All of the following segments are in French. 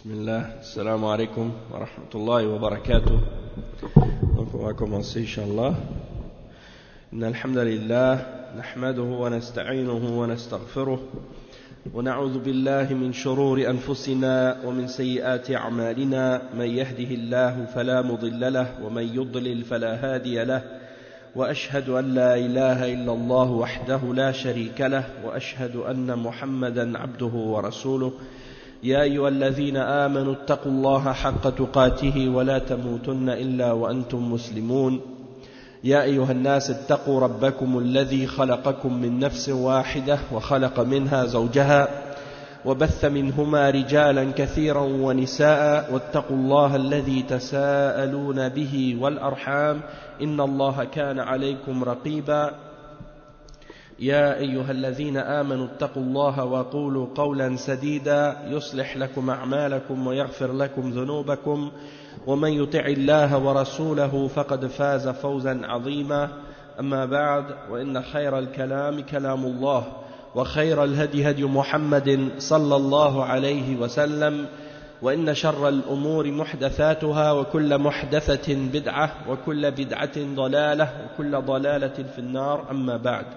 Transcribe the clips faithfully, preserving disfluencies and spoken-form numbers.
Bismillah, assalamu alaikum wa rahmatullahi wa barakatuh. Donc on va commencer inshallah. Inna alhamdulillah, nahmaduhu wa nasta'inuhu wa nastaghfiruh wa na'udhu billahi min shururi anfusina wa min sayyiati a'malina man yahdihillahu fala mudilla lahu wa man yudlil fala hadiya lahu wa ashhadu an la ilaha illa Allah wahdahu la sharika lahu wa ashhadu anna Muhammadan abduhu wa rasuluh. يا أيها الذين آمنوا اتقوا الله حق تقاته ولا تموتن إلا وأنتم مسلمون يا أيها الناس اتقوا ربكم الذي خلقكم من نفس واحدة وخلق منها زوجها وبث منهما رجالا كثيرا ونساء واتقوا الله الذي تساءلون به والأرحام إن الله كان عليكم رقيبا يا أيها الذين آمنوا اتقوا الله وقولوا قولا سديدا يصلح لكم أعمالكم ويغفر لكم ذنوبكم ومن يطع الله ورسوله فقد فاز فوزا عظيما أما بعد وإن خير الكلام كلام الله وخير الهدي هدي محمد صلى الله عليه وسلم وإن شر الأمور محدثاتها وكل محدثة بدعة وكل بدعة ضلالة وكل ضلالة في النار أما بعد.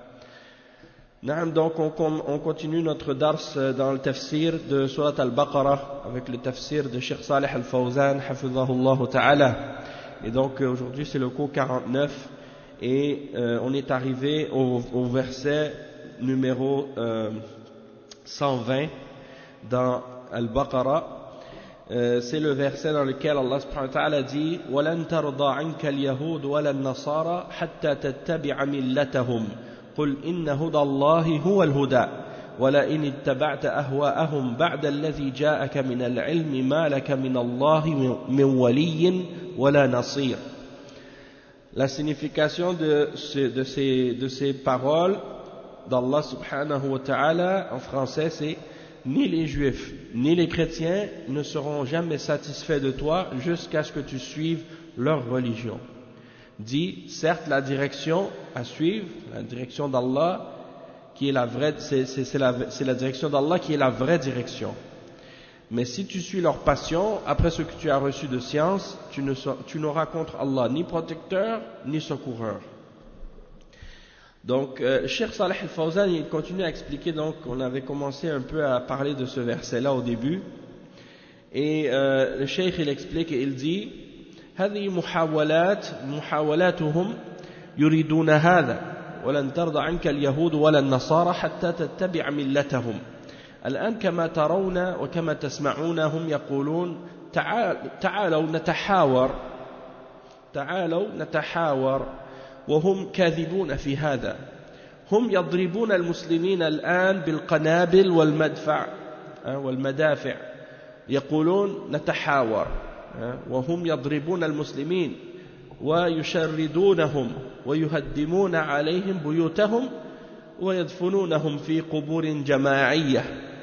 Donc on, on continue notre dars dans le tafsir de Surat al-Baqarah avec le tafsir de Cheikh Salih al-Fawzan hafizahullah ta'ala. Et donc aujourd'hui c'est le cours quarante-neuf et euh, on est arrivé au, au verset numéro euh, cent vingt dans al-Baqarah. Euh, c'est le verset dans lequel Allah subhanahu wa ta'ala dit وَلَن تَرْضَى عَنْكَ الْيَهُودُ وَلَا النَّصَارَى حَتَّى تَتَّبِعَ مِلَّتَهُمْ قل إن هدى الله هو الهدى ولئن اتبعت أهواءهم بعد الذي جاءك من العلم ما لك من الله من ولي ولا نصير. La signification de, ce, de, ces, de ces paroles d'Allah subhanahu wa ta'ala en français c'est ni les juifs ni les chrétiens ne seront jamais satisfaits de toi jusqu'à ce que tu suives leur religion. Dit, certes, la direction à suivre, la direction d'Allah, qui est la vraie, c'est, c'est, c'est, la, c'est la direction d'Allah qui est la vraie direction. Mais si tu suis leur passion, après ce que tu as reçu de science, tu, ne, tu n'auras contre Allah ni protecteur, ni secoureur. Donc, euh, Cheikh Salih al-Fawzan, il continue à expliquer, donc, on avait commencé un peu à parler de ce verset-là au début. Et euh, le Cheikh, il explique et il dit, هذه محاولات محاولاتهم يريدون هذا ولن ترضى عنك اليهود ولا النصارى حتى تتبع ملتهم. الآن كما ترون وكما تسمعون هم يقولون تعالوا نتحاور تعالوا نتحاور وهم كاذبون في هذا. هم يضربون المسلمين الآن بالقنابل والمدفع والمدافع يقولون نتحاور وهم يضربون المسلمين ويشردونهم ويهدمون عليهم بيوتهم ويدفنونهم في قبور جماعية.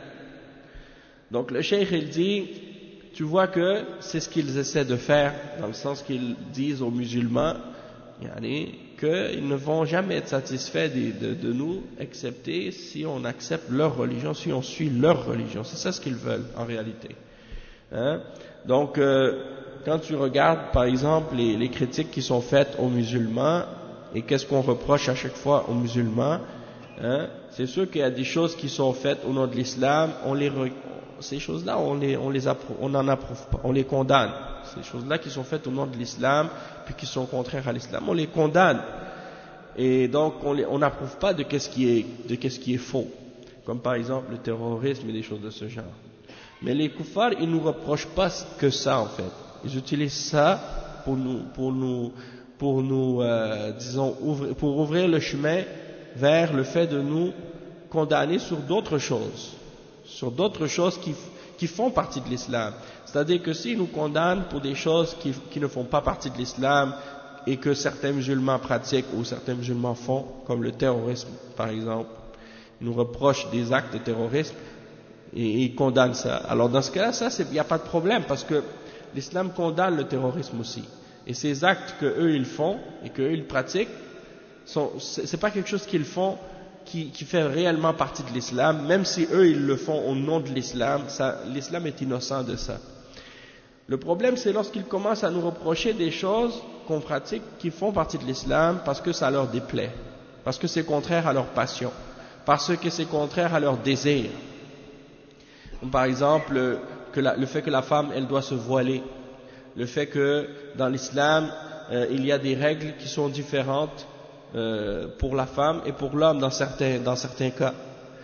Donc le cheikh il dit, tu vois que c'est ce qu'ils essaient de faire, dans le sens qu'ils disent aux musulmans yani, qu'ils ne vont jamais être satisfaits de, de, de nous, excepté si on accepte leur religion, si on suit leur religion. C'est ça ce qu'ils veulent en réalité. Hein? Donc, euh, quand tu regardes, par exemple, les, les critiques qui sont faites aux musulmans, et qu'est-ce qu'on reproche à chaque fois aux musulmans, hein, c'est sûr qu'il y a des choses qui sont faites au nom de l'islam, on les, ces choses-là, on les, on les approuve, on n'en approuve pas, on les condamne. Ces choses-là qui sont faites au nom de l'islam, puis qui sont contraires à l'islam, on les condamne. Et donc, on n'approuve pas de qu'est-ce qui est, de qu'est-ce qui est faux, comme par exemple le terrorisme et des choses de ce genre. Mais les kuffars, ils ne nous reprochent pas que ça en fait. Ils utilisent ça pour nous, pour nous, pour nous, euh, disons, ouvrir, pour ouvrir le chemin vers le fait de nous condamner sur d'autres choses, sur d'autres choses qui, qui font partie de l'islam. C'est-à-dire que s'ils nous condamnent pour des choses qui, qui ne font pas partie de l'islam et que certains musulmans pratiquent ou certains musulmans font, comme le terrorisme par exemple, ils nous reprochent des actes de terrorisme. Et ils condamnent ça. Alors dans ce cas-là, ça, il n'y a pas de problème parce que l'islam condamne le terrorisme aussi. Et ces actes que eux ils font et que eux ils pratiquent, sont, c'est pas quelque chose qu'ils font qui, qui fait réellement partie de l'islam, même si eux ils le font au nom de l'islam, l'islam est innocent de ça. Le problème c'est lorsqu'ils commencent à nous reprocher des choses qu'on pratique qui font partie de l'islam parce que ça leur déplaît, parce que c'est contraire à leur passion, parce que c'est contraire à leur désir. Comme par exemple que la, le fait que la femme elle doit se voiler, le fait que dans l'islam euh, il y a des règles qui sont différentes euh, pour la femme et pour l'homme dans certains, dans certains cas,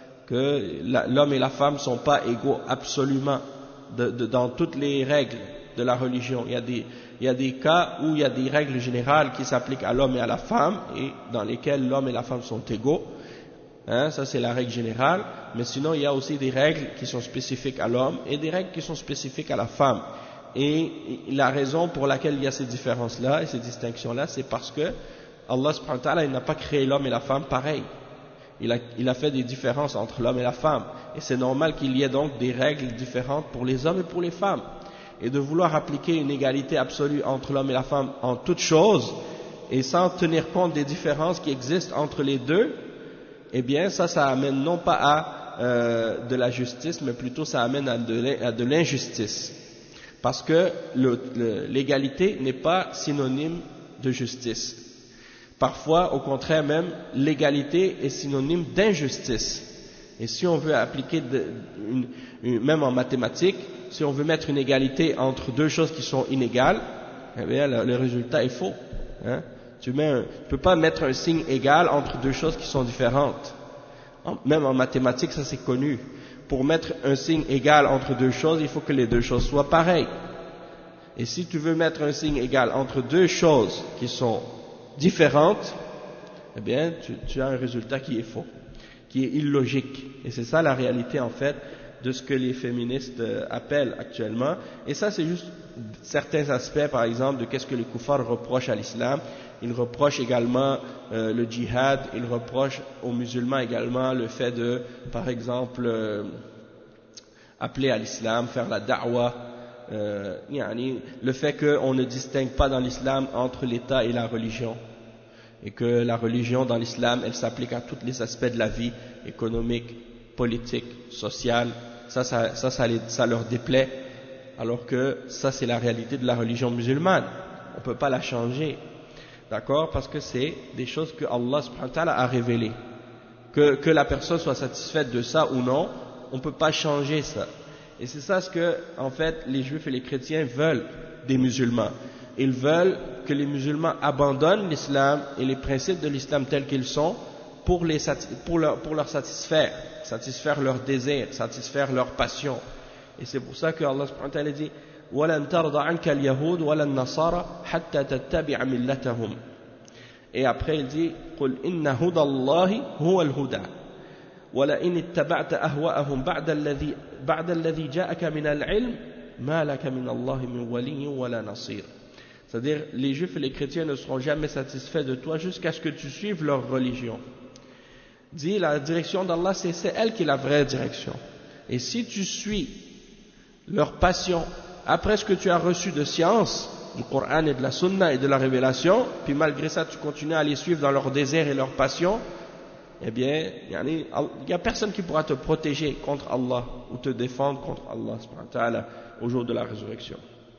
que l'homme et la femme ne sont pas égaux absolument de, de, dans toutes les règles de la religion. Il y a des, il y a des cas où il y a des règles générales qui s'appliquent à l'homme et à la femme et dans lesquelles l'homme et la femme sont égaux. Hein, ça c'est la règle générale, mais sinon il y a aussi des règles qui sont spécifiques à l'homme et des règles qui sont spécifiques à la femme. Et la raison pour laquelle il y a ces différences-là et ces distinctions-là, c'est parce que Allah subhanahu wa ta'ala, il n'a pas créé l'homme et la femme pareil. Il a, il a fait des différences entre l'homme et la femme. Et c'est normal qu'il y ait donc des règles différentes pour les hommes et pour les femmes. Et de vouloir appliquer une égalité absolue entre l'homme et la femme en toutes choses, et sans tenir compte des différences qui existent entre les deux, eh bien ça, ça amène non pas à euh, de la justice, mais plutôt ça amène à de l'injustice. Parce que l'égalité n'est pas synonyme de justice. Parfois, au contraire même, l'égalité est synonyme d'injustice. Et si on veut appliquer, de, une, une, même en mathématiques, si on veut mettre une égalité entre deux choses qui sont inégales, eh bien le, le résultat est faux. Hein? Tu ne peux pas mettre un signe égal entre deux choses qui sont différentes. En, même en mathématiques, ça c'est connu. Pour mettre un signe égal entre deux choses, il faut que les deux choses soient pareilles. Et si tu veux mettre un signe égal entre deux choses qui sont différentes, eh bien, tu, tu as un résultat qui est faux, qui est illogique. Et c'est ça la réalité, en fait, de ce que les féministes euh, appellent actuellement. Et ça, c'est juste certains aspects, par exemple, de qu'est-ce que les koufars reprochent à l'islam. Ils reprochent également euh, le djihad, ils reprochent aux musulmans également le fait de, par exemple, euh, appeler à l'islam, faire la da'wa, euh, yani, le fait qu'on ne distingue pas dans l'islam entre l'État et la religion, et que la religion dans l'islam, elle s'applique à tous les aspects de la vie, économique, politique, sociale. Ça, ça, ça, ça, les, ça leur déplaît, alors que ça, c'est la réalité de la religion musulmane. On ne peut pas la changer. D'accord? Parce que c'est des choses que Allah subhanahu wa ta'ala a révélées. Que, que la personne soit satisfaite de ça ou non, on ne peut pas changer ça. Et c'est ça ce que, en fait, les juifs et les chrétiens veulent des musulmans. Ils veulent que les musulmans abandonnent l'islam et les principes de l'islam tels qu'ils sont pour, les, pour, leur, pour leur satisfaire, satisfaire leurs désirs, satisfaire leurs passions. Et c'est pour ça que Allah subhanahu wa ta'ala dit وَلَنْ تَرْضَ عَنْكَ الْيَهُودُ وَلَا النَّصَارَى حَتَّى تَتَّبِعَ مِلَّتَهُمْ. Et après il dit قُلْ إِنَّ هُدَى اللَّهِ هُوَ الْهُدَى وَلَئِنِ اتَّبَعْتَ أَهْوَاءَهُمْ بَعْدَ الَّذِي بعد الذي جاءك من العلم ما لك من الله من ولي ولا نصير. C'est-à-dire, les juifs et les chrétiens ne seront jamais satisfaits de toi jusqu'à ce que tu suives leur religion. Dis, la direction d'Allah, c'est elle qui est la vraie direction. Et si tu suis leur passion après ce que tu as reçu de science, du Coran et de la Sunna et de la révélation, puis malgré ça tu continues à les suivre dans leur désert et leur passion, eh bien, il n'y a personne qui pourra te protéger contre Allah ou te défendre contre Allah subhanahu wa ta'ala au jour de la résurrection.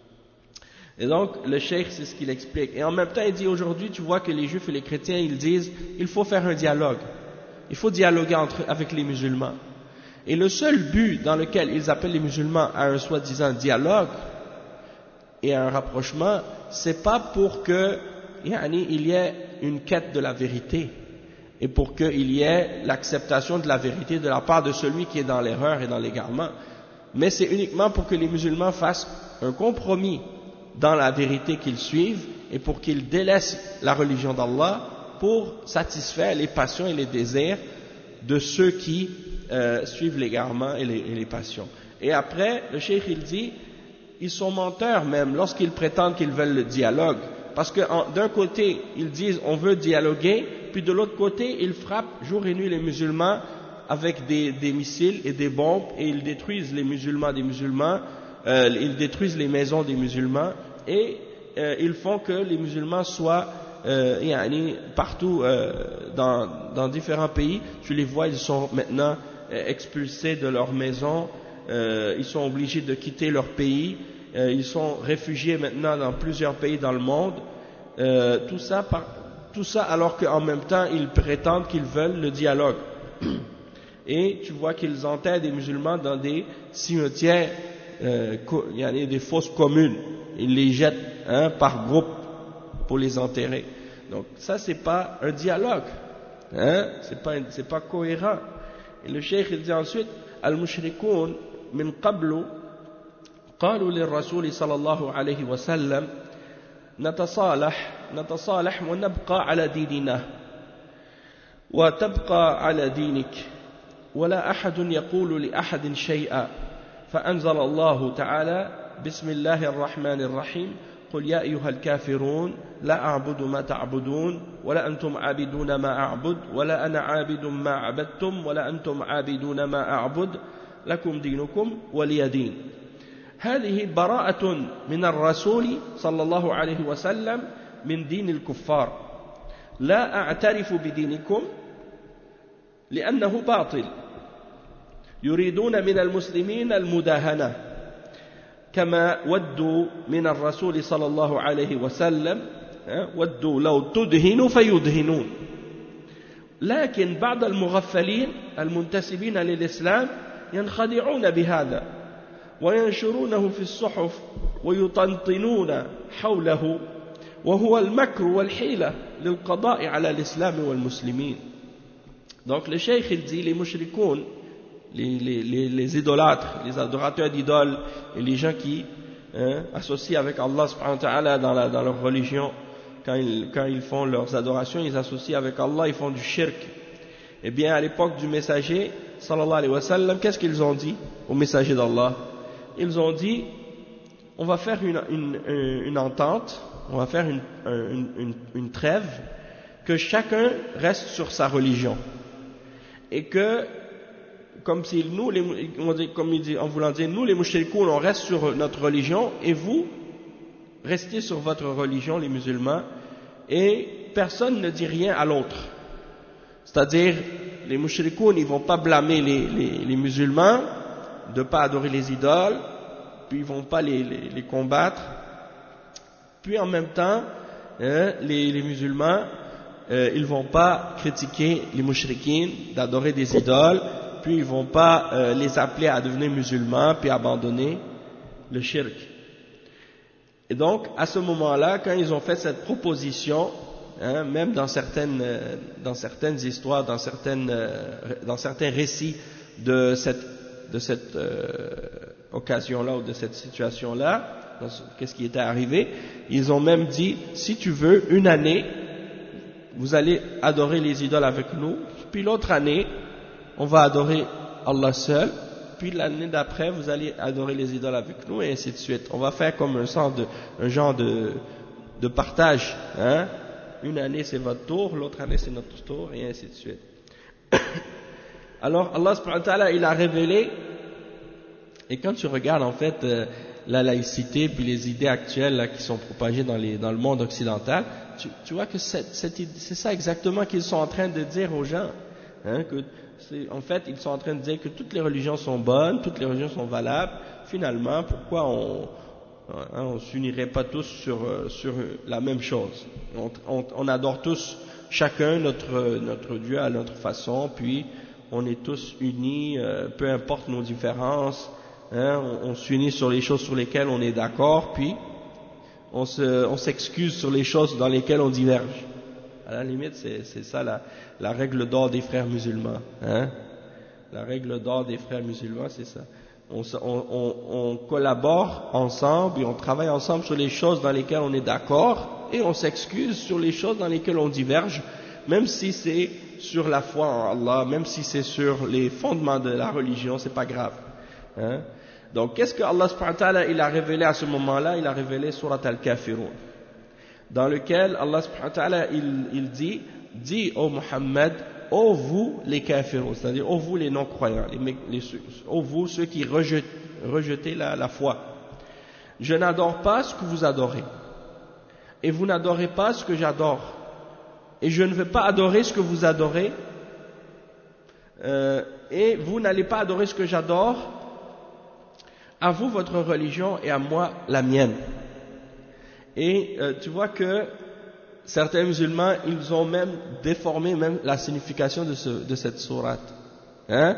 Et donc, le cheikh, c'est ce qu'il explique. Et en même temps, il dit aujourd'hui, tu vois que les juifs et les chrétiens, ils disent, il faut faire un dialogue. Il faut dialoguer entre, avec les musulmans. Et le seul but dans lequel ils appellent les musulmans à un soi-disant dialogue et à un rapprochement, c'est pas pour que, yani, il y ait une quête de la vérité et pour qu'il y ait l'acceptation de la vérité de la part de celui qui est dans l'erreur et dans l'égarement. Mais c'est uniquement pour que les musulmans fassent un compromis dans la vérité qu'ils suivent et pour qu'ils délaissent la religion d'Allah pour satisfaire les passions et les désirs de ceux qui euh, suivent l'égarement et les, et les passions. Et après, le cheikh il dit, ils sont menteurs même lorsqu'ils prétendent qu'ils veulent le dialogue. Parce que d'un côté, ils disent on veut dialoguer, puis de l'autre côté, ils frappent jour et nuit les musulmans avec des, des missiles et des bombes, et ils détruisent les musulmans des musulmans, euh, ils détruisent les maisons des musulmans, et euh, ils font que les musulmans soient euh, yani, partout euh, dans, dans différents pays, tu les vois, ils sont maintenant euh, expulsés de leur maison, euh, ils sont obligés de quitter leur pays, euh, ils sont réfugiés maintenant dans plusieurs pays dans le monde, euh, tout ça par, tout ça alors qu'en même temps ils prétendent qu'ils veulent le dialogue. Et tu vois qu'ils enterrent des musulmans dans des cimetières, euh, il y a des fosses communes, ils les jettent hein, par groupe pour les enterrer. Donc ça c'est pas un dialogue, hein, c'est pas c'est pas cohérent. Et le cheikh il dit ensuite al-mushrikoun min qablu qalu lir-rasul sallallahu alayhi wa sallam natasalah natasalah wa nabqa ala dinina wa tabqa ala dinik ولا أحد يقول لأحد شيئا فأنزل الله تعالى بسم الله الرحمن الرحيم قل يا أيها الكافرون لا أعبد ما تعبدون ولا أنتم عابدون ما أعبد ولا أنا عابد ما عبدتم ولا أنتم عابدون ما أعبد لكم دينكم ولي دين. هذه براءة من الرسول صلى الله عليه وسلم من دين الكفار. لا أعترف بدينكم لأنه باطل يريدون من المسلمين المداهنة كما ودوا من الرسول صلى الله عليه وسلم ودوا لو تدهنوا فيدهنون. لكن بعض المغفلين المنتسبين للإسلام ينخدعون بهذا وينشرونه في الصحف ويطنطنون حوله وهو المكر والحيلة للقضاء على الإسلام والمسلمين. Donc le cheikh il dit les mushrikoun, les, les, les, les idolâtres, les adorateurs d'idoles et les gens qui hein, associent avec Allah subhanahu wa ta'ala dans, la, dans leur religion, quand ils, quand ils font leurs adorations, ils associent avec Allah, ils font du shirk. Eh bien à l'époque du messager sallallahu alayhi wa sallam, qu'est-ce qu'ils ont dit au messager d'Allah? Ils ont dit on va faire une, une, une entente, on va faire une, une, une, une trêve, que chacun reste sur sa religion. Et que, comme si nous, les, comme il dit, en voulant dire, nous les mushrikoun, on reste sur notre religion, et vous, restez sur votre religion, les musulmans, et personne ne dit rien à l'autre. C'est-à-dire, les mushrikoun, ils vont pas blâmer les, les, les musulmans de pas adorer les idoles, puis ils vont pas les, les, les combattre, puis en même temps, hein, les, les musulmans, Euh, ils vont pas critiquer les mushrikines d'adorer des idoles, puis ils vont pas euh, les appeler à devenir musulmans puis abandonner le shirk. Et donc à ce moment-là, quand ils ont fait cette proposition, hein, même dans certaines euh, dans certaines histoires, dans certaines euh, dans certains récits de cette de cette euh, occasion-là ou de cette situation-là, qu'est-ce qui était arrivé, ils ont même dit si tu veux une année vous allez adorer les idoles avec nous, puis l'autre année, on va adorer Allah seul, puis l'année d'après, vous allez adorer les idoles avec nous, et ainsi de suite. On va faire comme un, sens de, un genre de, de partage. Hein? Une année, c'est votre tour, l'autre année, c'est notre tour, et ainsi de suite. Alors, Allah subhanahu wa ta'ala, il a révélé, et quand tu regardes en fait euh, la laïcité, puis les idées actuelles là, qui sont propagées dans, les, dans le monde occidental, Tu, tu vois que c'est ça exactement qu'ils sont en train de dire aux gens. Hein, que en fait, ils sont en train de dire que toutes les religions sont bonnes, toutes les religions sont valables. Finalement, pourquoi on hein, on s'unirait pas tous sur, sur la même chose? On, on, on adore tous chacun notre, notre Dieu à notre façon, puis on est tous unis, euh, peu importe nos différences. Hein, on, on s'unit sur les choses sur lesquelles on est d'accord, puis on se, on s'excuse sur les choses dans lesquelles on diverge. À la limite, c'est, c'est ça la, la règle d'or des frères musulmans. Hein? La règle d'or des frères musulmans, c'est ça. On, on, on, on collabore ensemble et on travaille ensemble sur les choses dans lesquelles on est d'accord et on s'excuse sur les choses dans lesquelles on diverge, même si c'est sur la foi en Allah, même si c'est sur les fondements de la religion, c'est pas grave. Hein? Donc, qu'est-ce que Allah subhanahu wa ta'ala il a révélé à ce moment-là? Il a révélé Surat Al-Kafirun, dans lequel Allah subhanahu wa ta'ala il, il dit, dit ô Muhammad, ô vous les kafirun, c'est-à-dire ô vous les non-croyants, les, les, ô vous ceux qui rejetez, rejetez la, la foi. Je n'adore pas ce que vous adorez. et vous n'adorez pas ce que j'adore, et je ne vais pas adorer ce que vous adorez, euh, et vous n'allez pas adorer ce que j'adore, à vous votre religion et à moi la mienne. Et euh, tu vois que certains musulmans, ils ont même déformé même la signification de, ce, de cette sourate. Hein?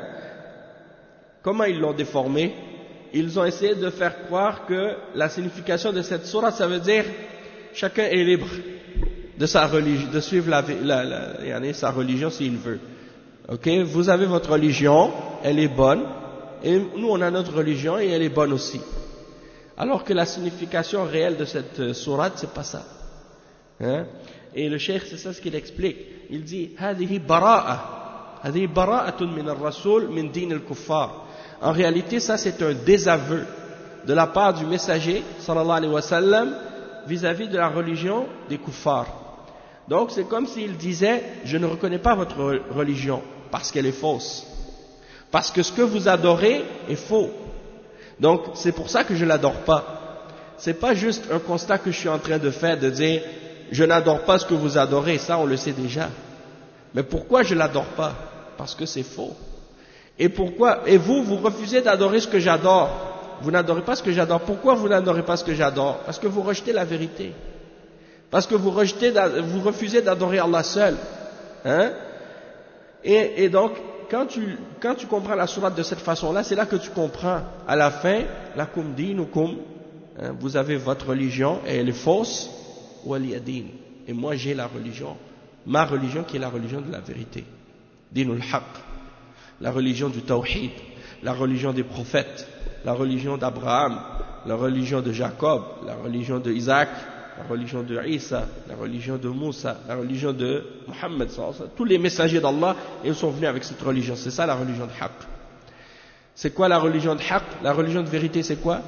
Comment ils l'ont déformé? Ils ont essayé de faire croire que la signification de cette sourate, ça veut dire chacun est libre de sa religion, de suivre la, la, la, la, sa religion s'il veut. Ok? Vous avez votre religion, elle est bonne, et nous on a notre religion et elle est bonne aussi. Alors que la signification réelle de cette sourate, c'est pas ça. Hein? Et le cheikh, c'est ça ce qu'il explique. Il dit هذه براءة هذه براءة من الرسول من دين الكفار. En réalité, ça c'est un désaveu de la part du messager sallallahu alayhi wa sallam vis-à-vis de la religion des kuffars. Donc c'est comme s'il disait je ne reconnais pas votre religion parce qu'elle est fausse. Parce que ce que vous adorez est faux. Donc c'est pour ça que je ne l'adore pas. C'est pas juste un constat que je suis en train de faire, de dire je n'adore pas ce que vous adorez, ça on le sait déjà. Mais pourquoi je l'adore pas? Parce que c'est faux. Et pourquoi? Et vous, vous refusez d'adorer ce que j'adore. Vous n'adorez pas ce que j'adore. Pourquoi vous n'adorez pas ce que j'adore? Parce que vous rejetez la vérité. Parce que vous rejetez, vous refusez d'adorer Allah seul. Hein? Et, et donc, quand tu, quand tu comprends la sourate de cette façon-là, c'est là que tu comprends à la fin, lakum dinukum, hein, vous avez votre religion et elle est fausse, waliyadin. Et moi j'ai la religion, ma religion qui est la religion de la vérité. Dinul haq, la religion du tawhid, la religion des prophètes, la religion d'Abraham, la religion de Jacob, la religion de Isaac, la religion de Isa, la religion de Moussa, la religion de Mohammed, tous les messagers d'Allah, ils sont venus avec cette religion. C'est ça la religion de haq. C'est quoi la religion de haq? La religion de vérité, c'est quoi?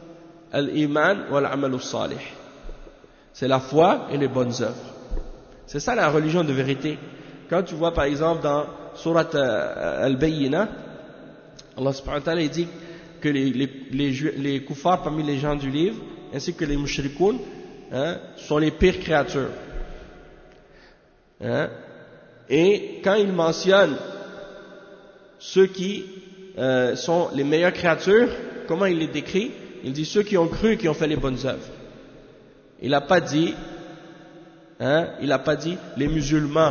Al-iman wal-amal salih. C'est la foi et les bonnes œuvres. C'est ça la religion de vérité. Quand tu vois par exemple dans Surat Al-Bayyinah, Allah subhanahu wa ta'ala dit que les, les, les, les kuffars parmi les gens du livre, ainsi que les mushrikoun, hein, sont les pires créatures. Hein? Et quand il mentionne ceux qui euh, sont les meilleures créatures, comment il les décrit? Il dit ceux qui ont cru et qui ont fait les bonnes œuvres. Il n'a pas dit, hein, il n'a pas dit les musulmans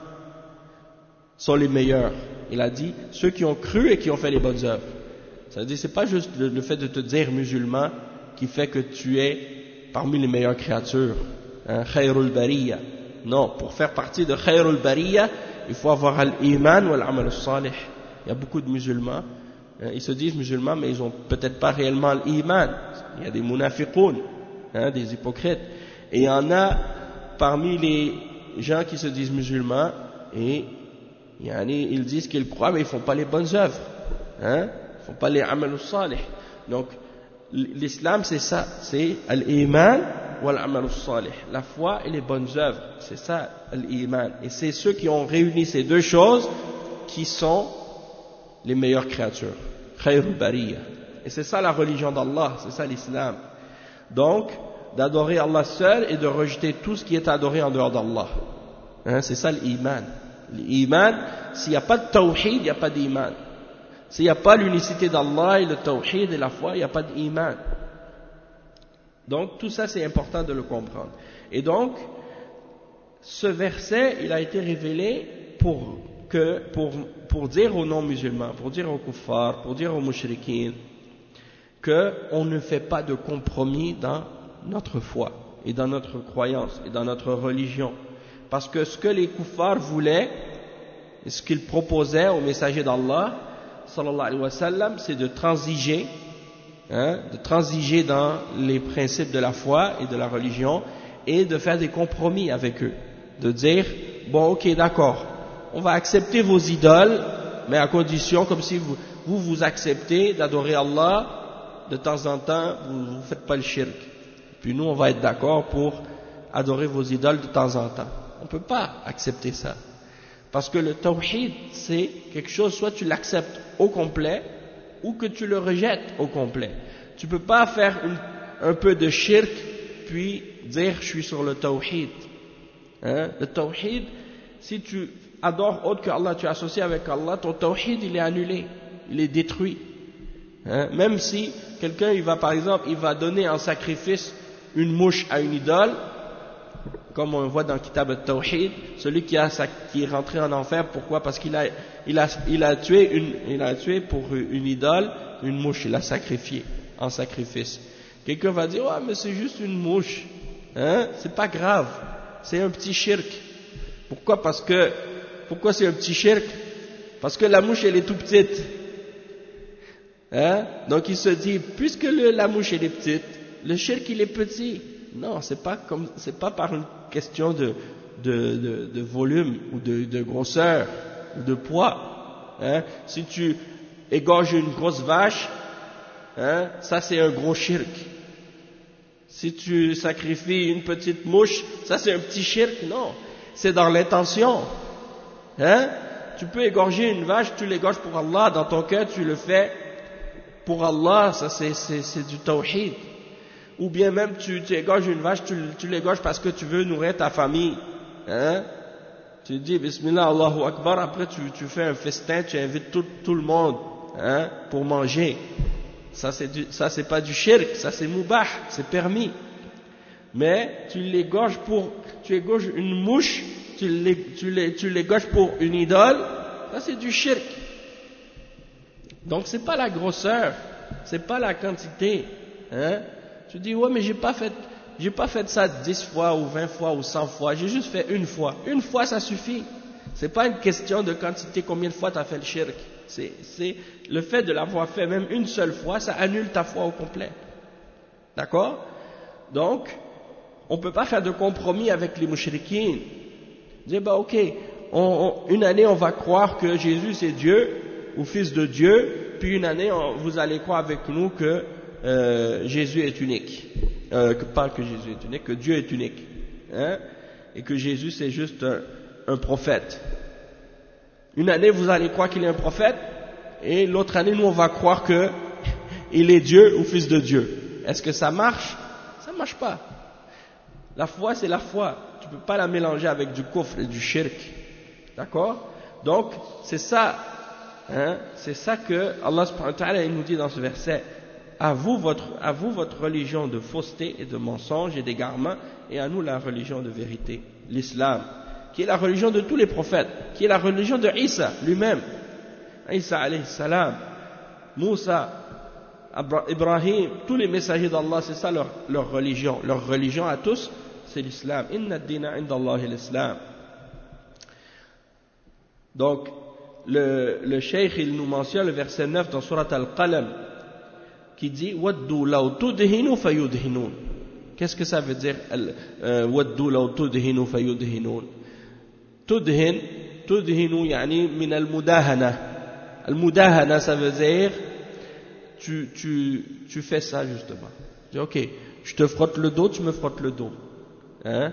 sont les meilleurs. Il a dit ceux qui ont cru et qui ont fait les bonnes œuvres. Ça veut dire c'est pas juste le, le fait de te dire musulman qui fait que tu es parmi les meilleures créatures. Hein, khayrul bariya. Non, pour faire partie de khayrul bariya, il faut avoir al-iman ou al-amal salih. Il y a beaucoup de musulmans, hein, ils se disent musulmans mais ils ont peut-être pas réellement l'iman. Il y a des munafiqoun. Hein, des hypocrites. Et il y en a parmi les gens qui se disent musulmans et yani, ils disent qu'ils croient mais ils ne font pas les bonnes œuvres. Hein, ils ne font pas les amal salih. Donc l'islam c'est ça, c'est al-iman wal amal salih, la foi et les bonnes œuvres. C'est ça al-iman. Et c'est ceux qui ont réuni ces deux choses qui sont les meilleures créatures. Khayrul bariya. Et c'est ça la religion d'Allah, c'est ça l'islam. Donc, d'adorer Allah seul et de rejeter tout ce qui est adoré en dehors d'Allah. Hein, c'est ça l'iman. L'iman, s'il n'y a pas de tawhid, il n'y a pas d'iman. S'il n'y a pas l'unicité d'Allah et le tawhid et la foi, il n'y a pas d'iman. Donc, tout ça, c'est important de le comprendre. Et donc, ce verset, il a été révélé pour, que, pour, pour dire aux non-musulmans, pour dire aux kuffars, pour dire aux mushrikines, qu'on ne fait pas de compromis dans notre foi et dans notre croyance et dans notre religion. Parce que ce que les kuffars voulaient, et ce qu'ils proposaient aux messagers d'Allah, sallallahu alayhi wa sallam, c'est de transiger, hein, de transiger dans les principes de la foi et de la religion et de faire des compromis avec eux. De dire, bon ok d'accord, on va accepter vos idoles, mais à condition, comme si vous vous, vous acceptez d'adorer Allah, de temps en temps, vous ne faites pas le shirk. Puis nous, on va être d'accord pour adorer vos idoles de temps en temps. On ne peut pas accepter ça. Parce que le tawhid, c'est quelque chose, soit tu l'acceptes au complet, ou que tu le rejettes au complet. Tu ne peux pas faire une, un peu de shirk puis dire je suis sur le tawhid. Hein? Le tawhid, si tu adores autre que Allah, tu associes avec Allah, ton tawhid il est annulé, il est détruit. Hein? Même si quelqu'un il va par exemple, il va donner en sacrifice une mouche à une idole, comme on voit dans le Kitab al-Tawhid, celui qui, a, qui est rentré en enfer, pourquoi? Parce qu'il a, il a, il a tué une, il a tué pour une idole une mouche, il l'a sacrifié en sacrifice. Quelqu'un va dire, ouais, mais c'est juste une mouche, hein? C'est pas grave, c'est un petit shirk. Pourquoi? Parce que, pourquoi c'est un petit shirk? Parce que la mouche elle est tout petite. Hein? Donc il se dit, puisque le, la mouche elle est petite, le shirk il est petit. Non, c'est pas comme, c'est pas par une question de, de, de, de volume ou de, de grosseur ou de poids. Hein? Si tu égorges une grosse vache, hein, ça c'est un gros shirk. Si tu sacrifies une petite mouche, ça c'est un petit shirk. Non, c'est dans l'intention. Hein? Tu peux égorger une vache, tu l'égorges pour Allah, dans ton cœur tu le fais pour Allah, ça c'est, c'est, c'est du tawhid. Ou bien même tu, tu égorges une vache, tu, tu l'égorges parce que tu veux nourrir ta famille. Hein? Tu dis Bismillah, Allahu Akbar, après tu, tu fais un festin, tu invites tout, tout le monde, hein, pour manger. Ça c'est, du, ça c'est pas du shirk, ça c'est mubah, c'est permis. Mais tu l'égorges pour, tu égorges une mouche, tu, l'é, tu, l'é, tu l'égorges pour une idole, ça c'est du shirk. Donc c'est pas la grosseur, c'est pas la quantité, hein. Tu dis, ouais, mais j'ai pas fait, j'ai pas fait ça dix fois ou vingt fois ou cent fois, j'ai juste fait une fois. Une fois, ça suffit. C'est pas une question de quantité, combien de fois tu as fait le shirk. C'est, c'est le fait de l'avoir fait même une seule fois, ça annule ta foi au complet. D'accord? Donc, on peut pas faire de compromis avec les mouchriquines. Dire, bah, ok, on, on, une année on va croire que Jésus c'est Dieu, ou fils de Dieu, puis une année on, vous allez croire avec nous que Euh, Jésus est unique, euh, que, pas que Jésus est unique, que Dieu est unique, hein, et que Jésus c'est juste un, un prophète. Une année vous allez croire qu'il est un prophète, et l'autre année nous on va croire que il est Dieu ou fils de Dieu. Est-ce que ça marche? Ça marche pas. La foi c'est la foi, tu peux pas la mélanger avec du kufr et du shirk, d'accord? Donc c'est ça, hein, c'est ça que Allah subhanahu wa ta'ala il nous dit dans ce verset. À vous, votre, à vous votre religion de fausseté et de mensonge et d'égarement, et à nous la religion de vérité, l'islam, qui est la religion de tous les prophètes, qui est la religion de Isa lui-même. Isa alayhi salam, Moussa, Ibrahim, tous les messagers d'Allah, c'est ça leur, leur religion. Leur religion à tous, c'est l'islam. Inna ad-dina inda Allahi l'islam. Donc, le, le cheikh, il nous mentionne le verset neuf dans Surat Al-Qalam, qui dit Waddu law tudhinu fayudhinun. Qu'est-ce que ça veut dire Waddu law tudhinu fayudhinun? Tudhin, tudhinu yani min al-mudahana. Al-mudahana ça veut dire tu, tu, tu fais ça justement. Tu dis ok, je te frotte le dos, tu me frottes le dos. Hein?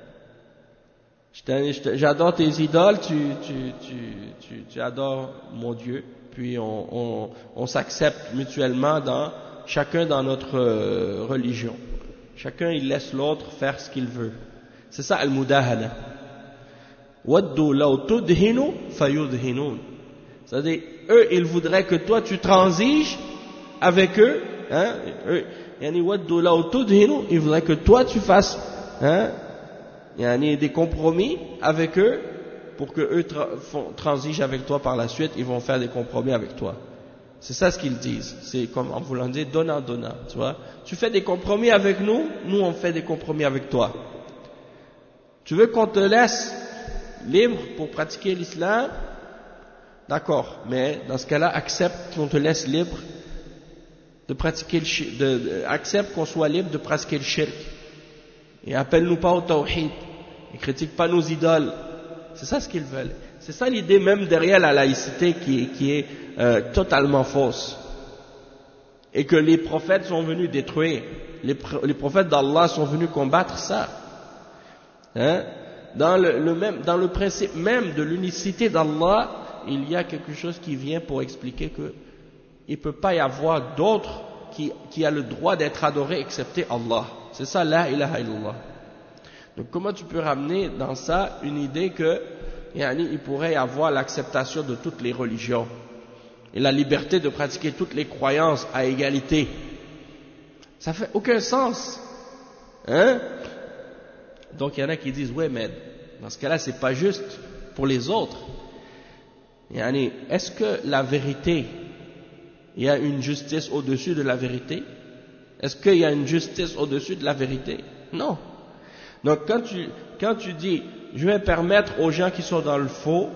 J'adore tes idoles, tu, tu, tu, tu, tu adores mon Dieu. Puis on, on, on s'accepte mutuellement dans, chacun dans notre euh, religion. Chacun il laisse l'autre faire ce qu'il veut. C'est ça al-mudahana. Waddu law tudhinu fayudhinun. C'est-à-dire, eux ils voudraient que toi tu transiges avec eux. Hein, eux, yani waddu law tudhinu, ils voudraient que toi tu fasses, hein, yani des compromis avec eux. Pour que eux tra- font, transigent avec toi par la suite, ils vont faire des compromis avec toi. C'est ça ce qu'ils disent. C'est comme en voulant dire donnant, donnant. Tu vois, tu fais des compromis avec nous, nous on fait des compromis avec toi. Tu veux qu'on te laisse libre pour pratiquer l'islam? D'accord, mais dans ce cas-là, accepte qu'on te laisse libre de pratiquer le shirk, de, de, accepte qu'on soit libre de pratiquer le shirk. Et appelle-nous pas au tawhid. Et critique pas nos idoles. C'est ça ce qu'ils veulent. C'est ça l'idée même derrière la laïcité qui, qui est euh, totalement fausse. Et que les prophètes sont venus détruire. Les, les prophètes d'Allah sont venus combattre ça. Hein? Dans, le, le même, dans le principe même de l'unicité d'Allah, il y a quelque chose qui vient pour expliquer que il ne peut pas y avoir d'autre qui, qui a le droit d'être adoré excepté Allah. C'est ça, la ilaha illallah. Donc comment tu peux ramener dans ça une idée que yani, il pourrait y avoir l'acceptation de toutes les religions et la liberté de pratiquer toutes les croyances à égalité? Ça fait aucun sens. Hein? Donc il y en a qui disent, ouais, mais dans ce cas-là, c'est pas juste pour les autres. Yani, est-ce que la vérité, il y a une justice au-dessus de la vérité? Est-ce qu'il y a une justice au-dessus de la vérité? Non. Donc quand tu, quand tu dis, je vais permettre aux gens qui sont dans le faux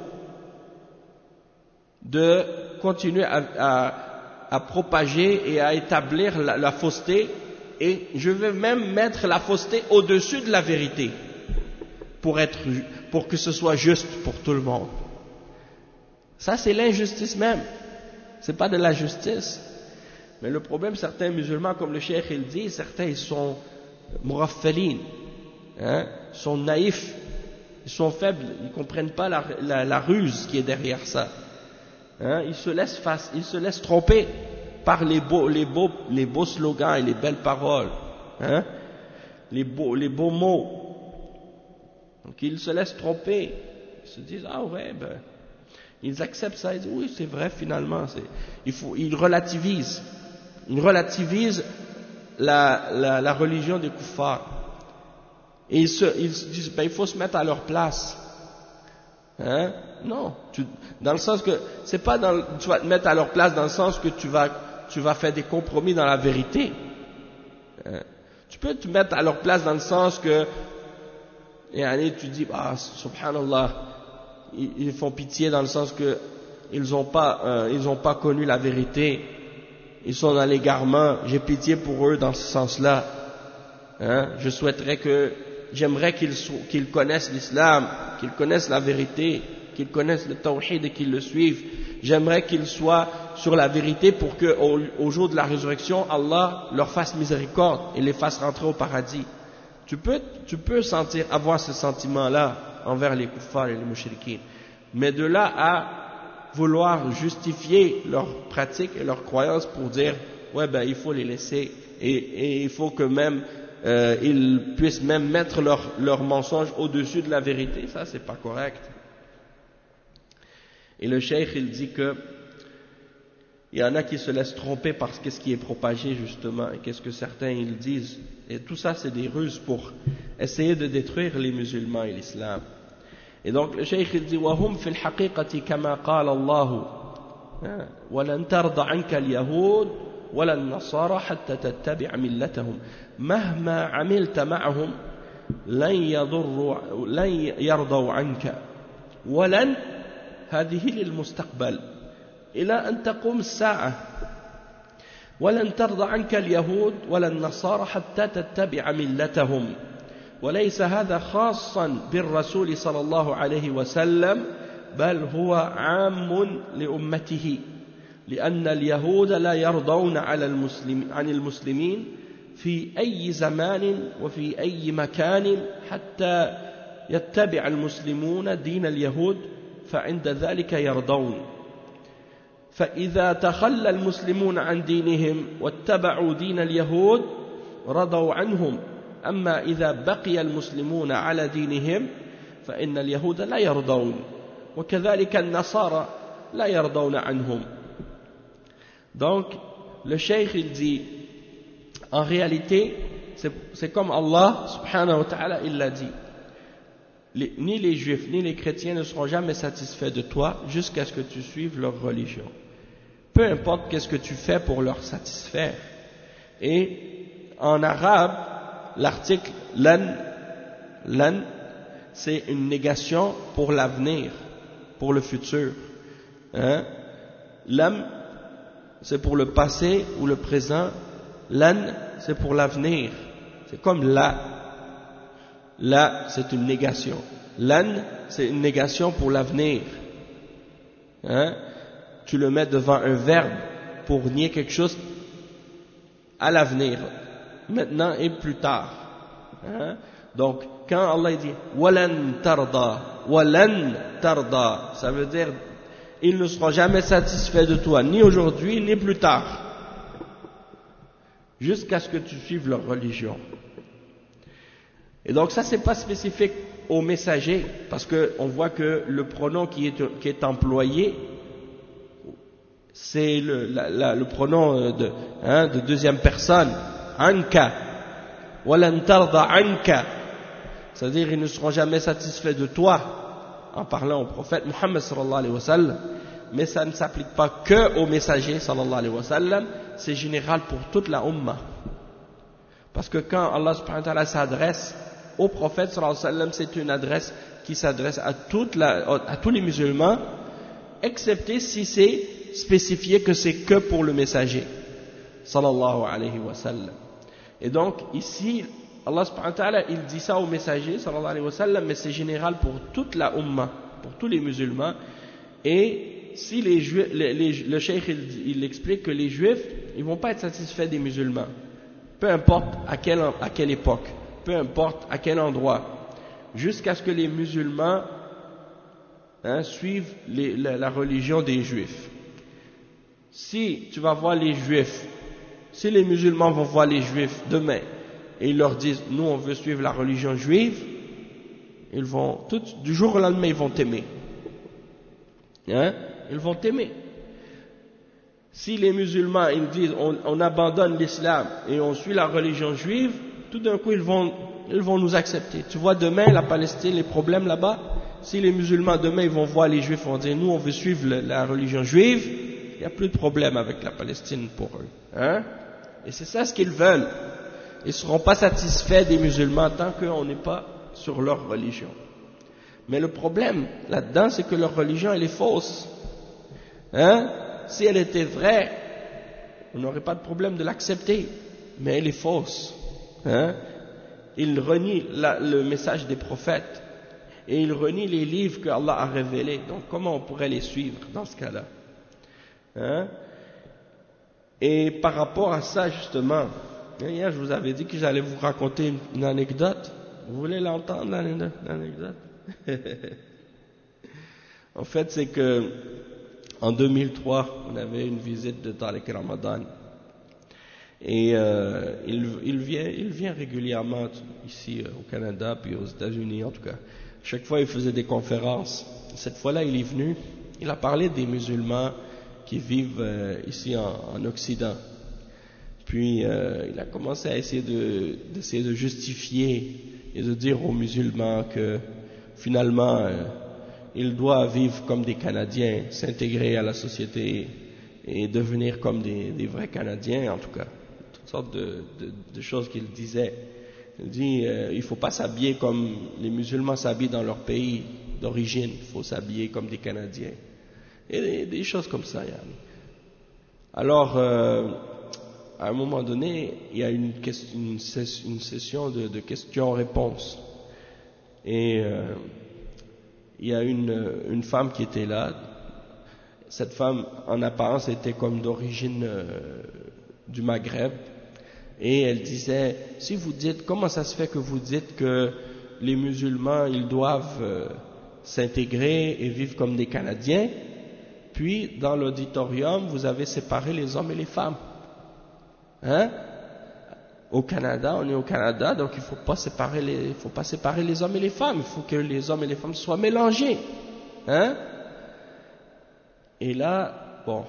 de continuer à, à, à propager et à établir la, la fausseté, et je vais même mettre la fausseté au-dessus de la vérité pour être, pour que ce soit juste pour tout le monde. Ça, c'est l'injustice même. C'est pas de la justice. Mais le problème, certains musulmans, comme le cheikh il dit, certains ils sont muraffalines, hein, sont naïfs, ils sont faibles, ils comprennent pas la, la, la ruse qui est derrière ça. Hein, ils se laissent face, ils se laissent tromper par les beaux, les beaux, les beaux slogans et les belles paroles, hein, les beaux, les beaux mots. Donc ils se laissent tromper, ils se disent ah ouais ben. Ils acceptent ça, ils disent oui c'est vrai finalement, c'est, il faut, ils relativisent, ils relativisent la, la, la religion des kuffars. Et ils se, ils se disent ben il faut se mettre à leur place. Hein? Non, tu, dans le sens que c'est pas dans, tu vas te mettre à leur place dans le sens que tu vas, tu vas faire des compromis dans la vérité. Hein? Tu peux te mettre à leur place dans le sens que, et allez, tu dis ah subhanallah. Ils font pitié dans le sens que ils n'ont pas, euh, ils n'ont pas connu la vérité, ils sont dans l'égarement, j'ai pitié pour eux dans ce sens-là. Hein? Je souhaiterais que, j'aimerais qu'ils, qu'ils connaissent l'islam, qu'ils connaissent la vérité, qu'ils connaissent le tawhid et qu'ils le suivent. J'aimerais qu'ils soient sur la vérité pour que au, au jour de la résurrection, Allah leur fasse miséricorde et les fasse rentrer au paradis. Tu peux, tu peux sentir, avoir ce sentiment-là envers les kuffars et les mushrikines. Mais de là à vouloir justifier leurs pratiques et leurs croyances pour dire ouais ben il faut les laisser et, et il faut que même euh, ils puissent même mettre leurs leur mensonges au-dessus de la vérité, ça c'est pas correct. Et le cheikh il dit que il y en a qui se laissent tromper par ce qui est propagé justement et qu'est-ce que certains ils disent, et tout ça c'est des ruses pour essayer de détruire les musulmans et l'islam. Et donc le cheikh il dit وهم في الحقيقة كما قال الله ولن ترضى عنك اليهود ولا النصارى حتى تتبع ملتهم مهما عملت معهم لن يضروا لن يرضوا عنك ولن هذه للمستقبل إلى أن تقوم الساعة ولن ترضى عنك اليهود ولا النصارى حتى تتبع ملتهم وليس هذا خاصا بالرسول صلى الله عليه وسلم بل هو عام لأمته لأن اليهود لا يرضون على المسلم عن المسلمين في أي زمان وفي أي مكان حتى يتبع المسلمون دين اليهود فعند ذلك يرضون فإذا تخلى المسلمون عن دينهم واتبعوا دين اليهود رضوا عنهم أما إذا بقي المسلمون على دينهم فإن اليهود لا يرضون وكذلك النصارى لا يرضون عنهم. Donc le cheikh il dit en réalité c'est, c'est comme Allah subhanahu wa ta'ala il l'a dit, les, ni les juifs ni les chrétiens ne seront jamais satisfaits de toi jusqu'à ce que tu suives leur religion, peu importe qu'est-ce que tu fais pour leur satisfaire. Et en arabe l'article lan, lan, c'est une négation pour l'avenir, pour le futur. Hein? Lam, c'est pour le passé ou le présent. Lan, c'est pour l'avenir. C'est comme la. La, c'est une négation. Lan, c'est une négation pour l'avenir. Hein? Tu le mets devant un verbe pour nier quelque chose à l'avenir. Maintenant et plus tard. Hein? Donc, quand Allah dit walan tarda, walan tarda, ça veut dire ils ne seront jamais satisfaits de toi, ni aujourd'hui ni plus tard. jusqu'à ce que tu suives leur religion. Et donc ça, c'est pas spécifique aux messagers, parce que on voit que le pronom qui est, qui est employé, c'est le, la, la, le pronom de, hein, de deuxième personne, anka, walan tarda anka, c'est-à-dire ils ne seront jamais satisfaits de toi, en parlant au prophète Muhammad sallallahu alayhi wa sallam. Mais ça ne s'applique pas que aux messagers sallallahu alayhi wa sallam, c'est général pour toute la ummah. Parce que quand Allah subhanahu wa ta'ala s'adresse au prophète sallallahu alayhi wa sallam, c'est une adresse qui s'adresse à, toute la, à tous les musulmans, excepté si c'est spécifié que c'est que pour le messager sallallahu alayhi wa sallam. Et donc ici Allah subhanahu wa ta'ala il dit ça au messager sallallahu alayhi wa sallam, mais c'est général pour toute la ummah, pour tous les musulmans. Et si les juifs, les, les, le cheikh il, il explique que les juifs ils vont pas être satisfaits des musulmans, peu importe à quelle, à quelle époque, peu importe à quel endroit, jusqu'à ce que les musulmans hein, suivent les, la, la religion des juifs. Si tu vas voir les juifs, si les musulmans vont voir les juifs demain et ils leur disent nous on veut suivre la religion juive, ils vont tout, du jour au lendemain ils vont t'aimer, hein, ils vont t'aimer. Si les musulmans ils disent on, on abandonne l'islam et on suit la religion juive, tout d'un coup ils vont, ils vont nous accepter. Tu vois demain la Palestine, les problèmes là-bas, si les musulmans demain ils vont voir les juifs, vont dire nous on veut suivre la, la religion juive, il n'y a plus de problème avec la Palestine pour eux, hein? Et c'est ça ce qu'ils veulent. Ils ne seront pas satisfaits des musulmans tant qu'on n'est pas sur leur religion. Mais le problème là-dedans, c'est que leur religion elle est fausse, hein? Si elle était vraie, on n'aurait pas de problème de l'accepter, mais elle est fausse, hein? Ils renient la, le message des prophètes et ils renient les livres que Allah a révélés. Donc comment on pourrait les suivre dans ce cas-là, hein? Et par rapport à ça justement, hier je vous avais dit que j'allais vous raconter une, une anecdote. Vous voulez l'entendre l'anecdote? En fait c'est que en deux mille trois on avait une visite de Tariq Ramadan et euh, il, il, vient, il vient régulièrement ici euh, au Canada puis aux États-Unis en tout cas. Chaque fois il faisait des conférences. Cette fois-là il est venu, il a parlé des musulmans qui vivent euh, ici en, en Occident. Puis euh, il a commencé à essayer de, d'essayer de justifier et de dire aux musulmans que finalement euh, ils doivent vivre comme des Canadiens, s'intégrer à la société et devenir comme des, des vrais Canadiens, en tout cas. Toutes sortes de, de, de choses qu'il disait. Il dit euh, il ne faut pas s'habiller comme les musulmans s'habillent dans leur pays d'origine, il faut s'habiller comme des Canadiens. Et des, des choses comme ça. Yani. Alors, euh, à un moment donné, il y a une, question, une, session, une session de, de questions-réponses. Et euh, il y a une, une femme qui était là. Cette femme, en apparence, était comme d'origine euh, du Maghreb. Et elle disait, si vous dites, comment ça se fait que vous dites que les musulmans, ils doivent euh, s'intégrer et vivre comme des Canadiens, puis dans l'auditorium, vous avez séparé les hommes et les femmes. Hein? Au Canada, on est au Canada, donc il ne faut pas séparer les, il faut pas séparer les hommes et les femmes. Il faut que les hommes et les femmes soient mélangés. Hein? Et là, bon,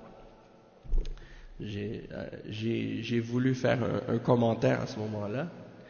j'ai, euh, j'ai, j'ai voulu faire un, un commentaire à ce moment-là.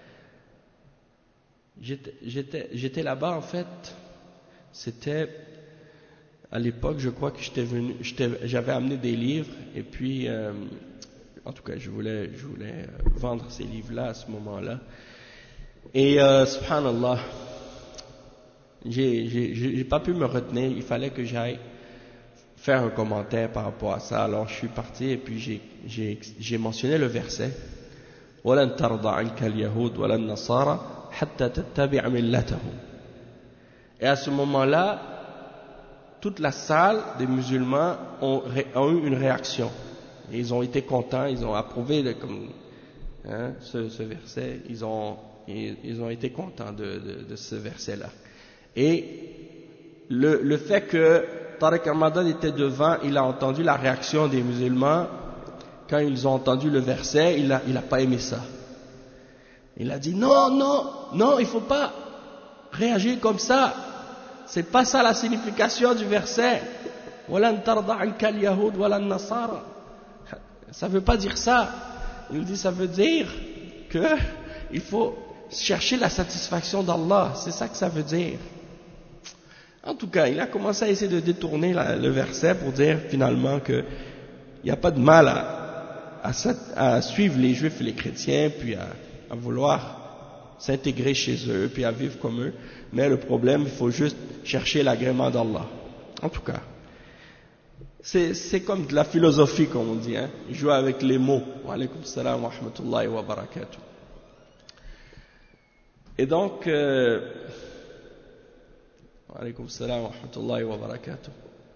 J'étais, j'étais, j'étais là-bas en fait. C'était à l'époque, je crois que j'étais venu, j'étais, j'avais amené des livres et puis. Euh, En tout cas, je voulais, je voulais vendre ces livres-là à ce moment-là. Et euh, subhanallah, j'ai, j'ai, j'ai pas pu me retenir. Il fallait que j'aille faire un commentaire par rapport à ça. Alors je suis parti et puis j'ai, j'ai, j'ai mentionné le verset. وَلَنْ تَرْضَ عَنْكَ الْيَهُودُ وَلَا النَّصَارَى حَتَّى تَتَّبِعَ مِلَّتَهُمْ. Et à ce moment-là, toute la salle des musulmans ont, ont eu une réaction. Et ils ont été contents, ils ont approuvé le, comme, hein, ce, ce verset, ils ont, ils, ils ont été contents de, de, de ce verset-là. Et le, le fait que Tariq Ramadan était devant, il a entendu la réaction des musulmans, quand ils ont entendu le verset, il a, il a pas aimé ça. Il a dit non, non, non, il faut pas réagir comme ça. C'est pas ça la signification du verset. Walan tarda anka al-yahud walan nasara. Ça veut pas dire ça. Il dit ça veut dire que il faut chercher la satisfaction d'Allah. C'est ça que ça veut dire. En tout cas, il a commencé à essayer de détourner la, le verset pour dire finalement que il n'y a pas de mal à, à, à suivre les juifs et les chrétiens, puis à, à vouloir s'intégrer chez eux, puis à vivre comme eux. Mais le problème, il faut juste chercher l'agrément d'Allah. En tout cas, c'est, c'est comme de la philosophie, comme on dit, hein. Jouer avec les mots. Wa alaykum salam wa rahmatullahi wa barakatuh. Et donc, euh, wa alaykum salam wa rahmatullahi wa barakatuh.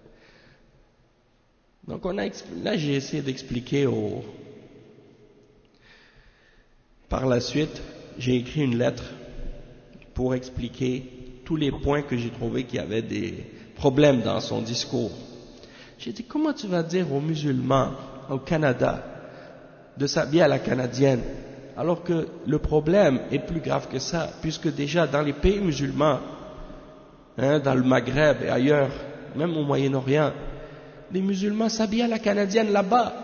Donc on a, là j'ai essayé d'expliquer au, par la suite, j'ai écrit une lettre pour expliquer tous les points que j'ai trouvé qu'il y avait des problèmes dans son discours. J'ai dit, comment tu vas dire aux musulmans au Canada de s'habiller à la canadienne, alors que le problème est plus grave que ça, puisque déjà dans les pays musulmans, hein, dans le Maghreb et ailleurs, même au Moyen-Orient, les musulmans s'habillent à la canadienne là-bas.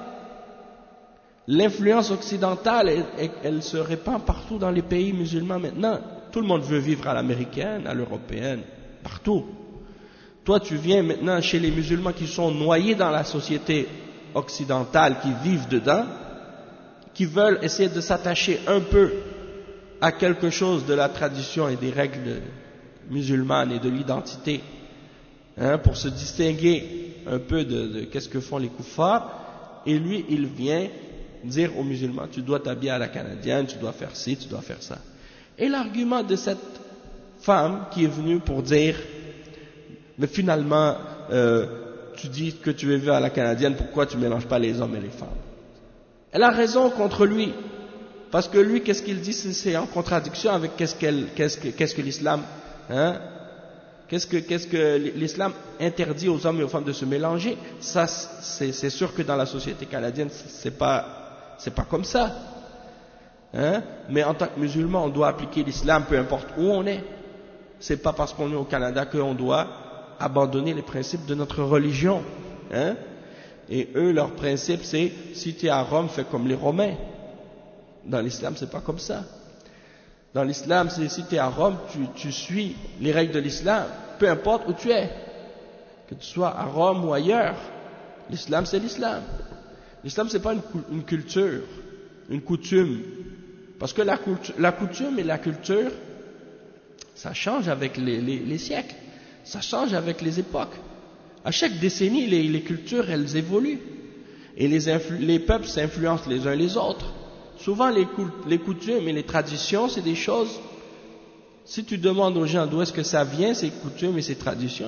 L'influence occidentale, elle, elle, elle se répand partout dans les pays musulmans maintenant. Tout le monde veut vivre à l'américaine, à l'européenne, partout. Toi, tu viens maintenant chez les musulmans qui sont noyés dans la société occidentale, qui vivent dedans, qui veulent essayer de s'attacher un peu à quelque chose de la tradition et des règles musulmanes et de l'identité, hein, pour se distinguer un peu de, de qu'est-ce que font les kuffars, et lui, il vient dire aux musulmans, tu dois t'habiller à la canadienne, tu dois faire ci, tu dois faire ça. Et l'argument de cette femme qui est venue pour dire, mais finalement, euh, tu dis que tu es vu à la canadienne, pourquoi tu ne mélanges pas les hommes et les femmes? Elle a raison contre lui, parce que lui, qu'est-ce qu'il dit, c'est en contradiction avec qu'est-ce, qu'elle, qu'est-ce que, qu'est-ce que l'islam, hein? Qu'est-ce que, qu'est-ce que l'islam interdit aux hommes et aux femmes de se mélanger? Ça, c'est, c'est sûr que dans la société canadienne, c'est pas, c'est pas comme ça. Hein? Mais en tant que musulman, on doit appliquer l'islam, peu importe où on est. C'est pas parce qu'on est au Canada qu'on doit abandonner les principes de notre religion. Hein? Et eux, leur principe, c'est si tu es à Rome, fais comme les Romains. Dans l'islam, c'est pas comme ça. Dans l'islam, c'est si tu es à Rome, tu, tu suis les règles de l'islam, peu importe où tu es. Que tu sois à Rome ou ailleurs, l'islam c'est l'islam. L'islam c'est pas une, une culture, une coutume. Parce que la, la coutume et la culture, ça change avec les, les, les siècles, ça change avec les époques. À chaque décennie, les, les cultures, elles évoluent. Et les, les peuples s'influencent les uns les autres. Souvent, les, les coutumes et les traditions, c'est des choses, si tu demandes aux gens d'où est-ce que ça vient, ces coutumes et ces traditions,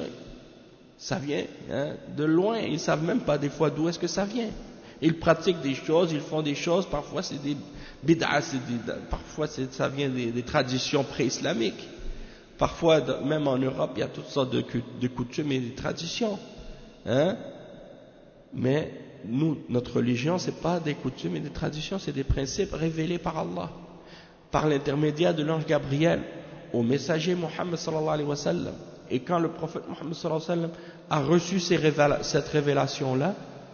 ça vient hein, de loin, ils ne savent même pas des fois d'où est-ce que ça vient. Ils pratiquent des choses, ils font des choses, parfois c'est des bid'ah, c'est des, parfois c'est, ça vient des, des traditions pré-islamiques. Parfois, même en Europe, il y a toutes sortes de, de coutumes et de traditions. Hein? Mais nous, notre religion, ce n'est pas des coutumes et des traditions, c'est des principes révélés par Allah, par l'intermédiaire de l'ange Gabriel, au messager Mohammed sallallahu alayhi wa sallam. Et quand le prophète Mohammed sallallahu alayhi wa sallam a reçu ces révéla- cette révélation-là,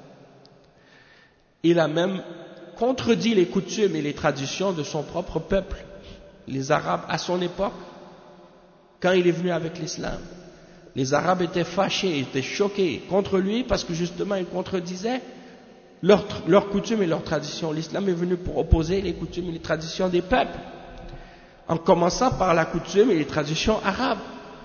il a même contredit les coutumes et les traditions de son propre peuple, les Arabes à son époque, quand il est venu avec l'islam. Les Arabes étaient fâchés, étaient choqués contre lui parce que justement il contredisait leurs leur coutumes et leurs traditions. L'islam est venu pour opposer les coutumes et les traditions des peuples, en commençant par la coutume et les traditions arabes.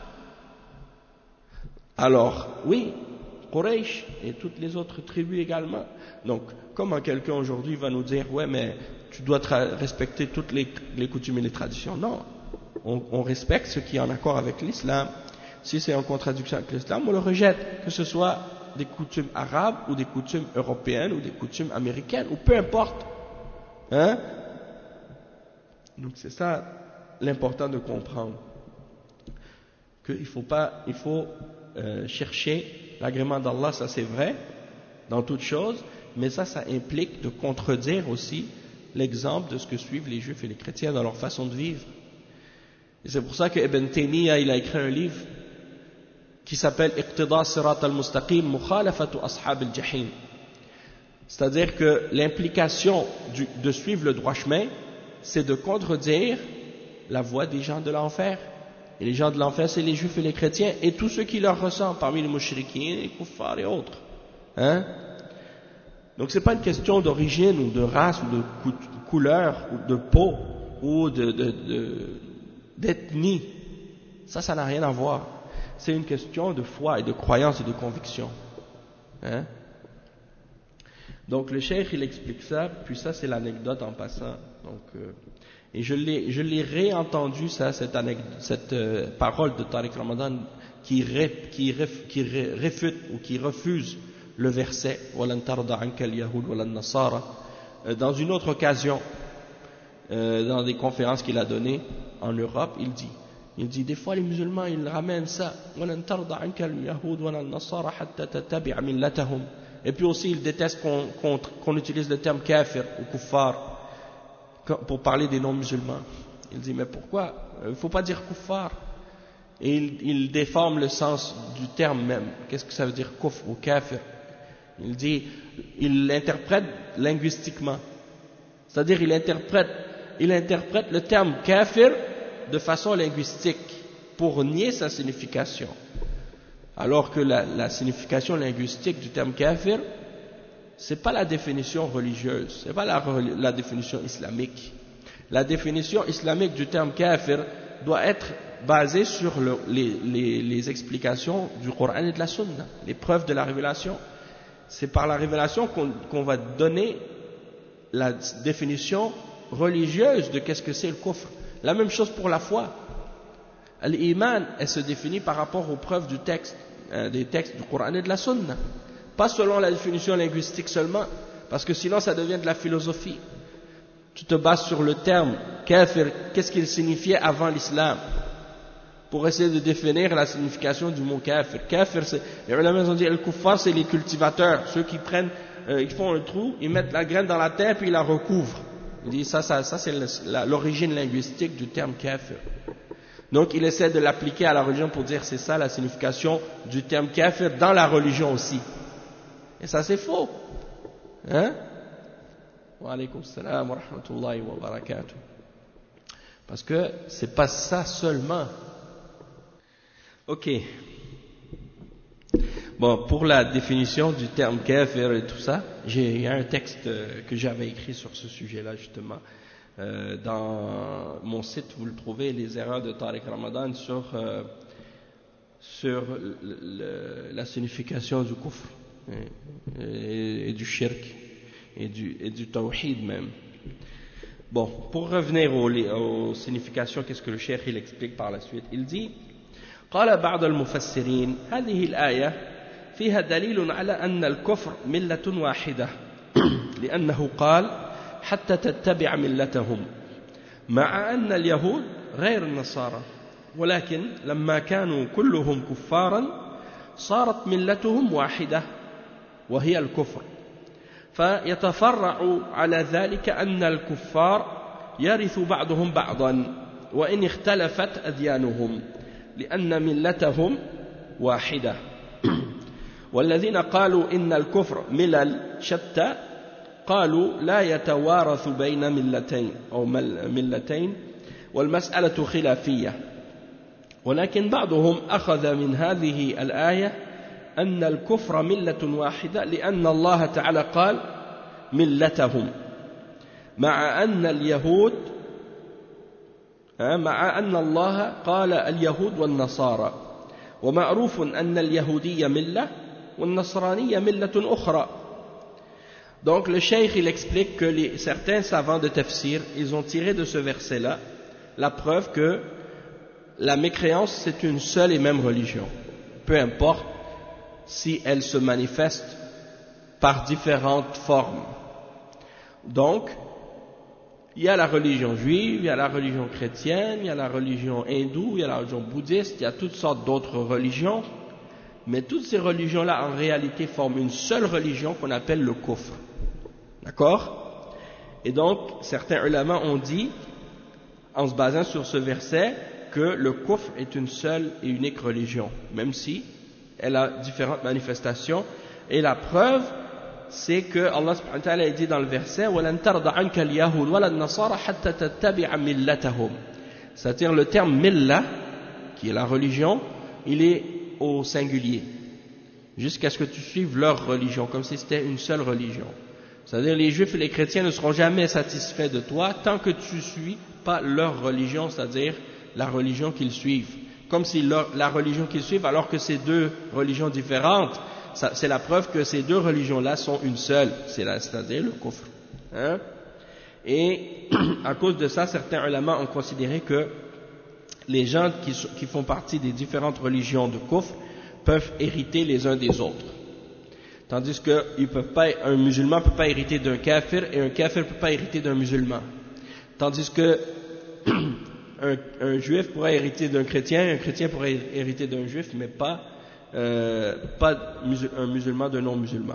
Alors, oui, Quraysh et toutes les autres tribus également. Donc, comment quelqu'un aujourd'hui va nous dire, ouais, mais tu dois respecter toutes les, les coutumes et les traditions? Non, on, on respecte ce qui est en accord avec l'islam. Si c'est en contradiction avec l'islam, on le rejette, que ce soit des coutumes arabes ou des coutumes européennes ou des coutumes américaines, ou peu importe. Hein? Donc c'est ça l'important de comprendre. Qu'il faut pas, il faut euh, chercher l'agrément d'Allah, ça c'est vrai, dans toute chose, Mais ça, ça implique de contredire aussi l'exemple de ce que suivent les juifs et les chrétiens dans leur façon de vivre. Et c'est pour ça que Ibn Taymiyyah, il a écrit un livre qui s'appelle Iqtida Sirat al-Mustaqim Mukhalafatu Ashab al-Jahim. C'est-à-dire que l'implication du, de suivre le droit chemin, c'est de contredire la voie des gens de l'enfer. Et les gens de l'enfer, c'est les juifs et les chrétiens et tous ceux qui leur ressemblent parmi les mouchriquins, les kuffars et autres. Hein? Donc c'est pas une question d'origine ou de race ou de couleur ou de peau ou de, de, de, d'ethnie. Ça, ça n'a rien à voir. C'est une question de foi et de croyance et de conviction. Hein? Donc le cheikh il explique ça, puis ça c'est l'anecdote en passant. Donc, euh, et je l'ai, je l'ai réentendu ça, cette, cette euh, parole de Tariq Ramadan qui, ré, qui, ré, qui ré, réfute ou qui refuse le verset وَلَنْ تَرْضَ عَنْكَ الْيَهُودُ وَلَا النَّصَارَى dans une autre occasion, euh, dans des conférences qu'il a données en Europe, il dit, il dit des fois les musulmans ils ramènent ça وَلَنْ تَرْضَ عَنْكَ الْيَهُودُ وَلَا النَّصَارَى حَتَّى تَتَّبِعَ مِلَّتَهُمْ. Et puis aussi, il déteste qu'on, qu'on, qu'on utilise le terme kafir ou kuffar pour parler des non-musulmans. Il dit, mais pourquoi? Il ne faut pas dire kuffar. Et il, il déforme le sens du terme même. Qu'est-ce que ça veut dire kufr ou kafir? Il dit, il l'interprète linguistiquement. C'est-à-dire, il interprète, il interprète le terme kafir de façon linguistique pour nier sa signification. Alors que la, la signification linguistique du terme kafir, c'est pas la définition religieuse, c'est pas la, la définition islamique. La définition islamique du terme kafir doit être basée sur le, les, les, les explications du Coran et de la Sunna, les preuves de la révélation. C'est par la révélation qu'on, qu'on va donner la définition religieuse de qu'est-ce que c'est le kufr. La même chose pour la foi. L'iman, elle se définit par rapport aux preuves du texte, euh, des textes du Coran et de la Sunna. Pas selon la définition linguistique seulement, parce que sinon ça devient de la philosophie. Tu te bases sur le terme kafir, qu'est-ce qu'il signifiait avant l'islam, pour essayer de définir la signification du mot kafir. Kafir, c'est, les ulama ont dit, le kuffar, c'est les cultivateurs, ceux qui prennent, euh, ils font un trou, ils mettent la graine dans la terre puis ils la recouvrent. Il dit ça, ça, ça c'est l'origine linguistique du terme kafir. Donc il essaie de l'appliquer à la religion pour dire c'est ça la signification du terme kafir dans la religion aussi. Et ça c'est faux. Hein? Wa alaykum salam wa rahmatullahi wa barakatuh. Parce que c'est pas ça seulement. Ok. Bon, pour la définition du terme kafir et tout ça, j'ai il y a un texte que j'avais écrit sur ce sujet-là justement. Euh, dans mon site, vous le trouvez, les erreurs de Tariq Ramadan sur, euh, sur le, le, la signification du kufr et, et, et du shirk et du, et du tawhid même. Bon, pour revenir aux, aux significations, qu'est-ce que le cheikh il explique par la suite? Il dit قال بعض المفسرين هذه الآية فيها دليل على أن الكفر ملة واحدة لأنه قال حتى تتبع ملتهم مع أن اليهود غير النصارى ولكن لما كانوا كلهم كفارا صارت ملتهم واحدة وهي الكفر فيتفرع على ذلك أن الكفار يرث بعضهم بعضا وإن اختلفت أديانهم لأن ملتهم واحدة والذين قالوا إن الكفر ملل شتى قالوا لا يتوارث بين ملتين أو ملتين والمسألة خلافية ولكن بعضهم أخذ من هذه الآية أن الكفر ملة واحدة لأن الله تعالى قال ملتهم مع أن اليهود مع أن الله قال اليهود والنصارى ومعروف أن اليهودية ملة والنصرانية ملة أخرى. Donc le cheikh il explique que les, certains savants de tafsir ils ont tiré de ce verset là la preuve que la mécréance c'est une seule et même religion, peu importe si elle se manifeste par différentes formes. Donc il y a la religion juive, il y a la religion chrétienne, il y a la religion hindoue, il y a la religion bouddhiste, il y a toutes sortes d'autres religions Mais toutes ces religions-là, en réalité, forment une seule religion qu'on appelle le kufr. D'accord? Et donc, certains ulama ont dit, en se basant sur ce verset, que le kufr est une seule et unique religion, même si elle a différentes manifestations. Et la preuve, c'est que Allah subhanahu wa ta'ala dit dans le verset وَلَن تَرْضَ عَنْكَ الْيَهُودُ وَلَا النَّصَارَى حَتَّى تَتَّبِعَ مِلَّتَهُم. C'est-à-dire le terme milla, qui est la religion, il est au singulier, jusqu'à ce que tu suives leur religion, comme si c'était une seule religion. C'est-à-dire les juifs et les chrétiens ne seront jamais satisfaits de toi tant que tu ne suis pas leur religion, c'est-à-dire la religion qu'ils suivent. Comme si leur, la religion qu'ils suivent, alors que c'est deux religions différentes, ça, c'est la preuve que ces deux religions-là sont une seule, c'est la, c'est-à-dire le kufr. Hein? Et à cause de ça, certains ulama ont considéré que les gens qui, qui font partie des différentes religions de kufr peuvent hériter les uns des autres. Tandis que ils peuvent pas, un musulman ne peut pas hériter d'un kafir et un kafir ne peut pas hériter d'un musulman. Tandis que un, un juif pourrait hériter d'un chrétien, un chrétien pourrait hériter d'un juif, mais pas, euh, pas un musulman d'un non-musulman.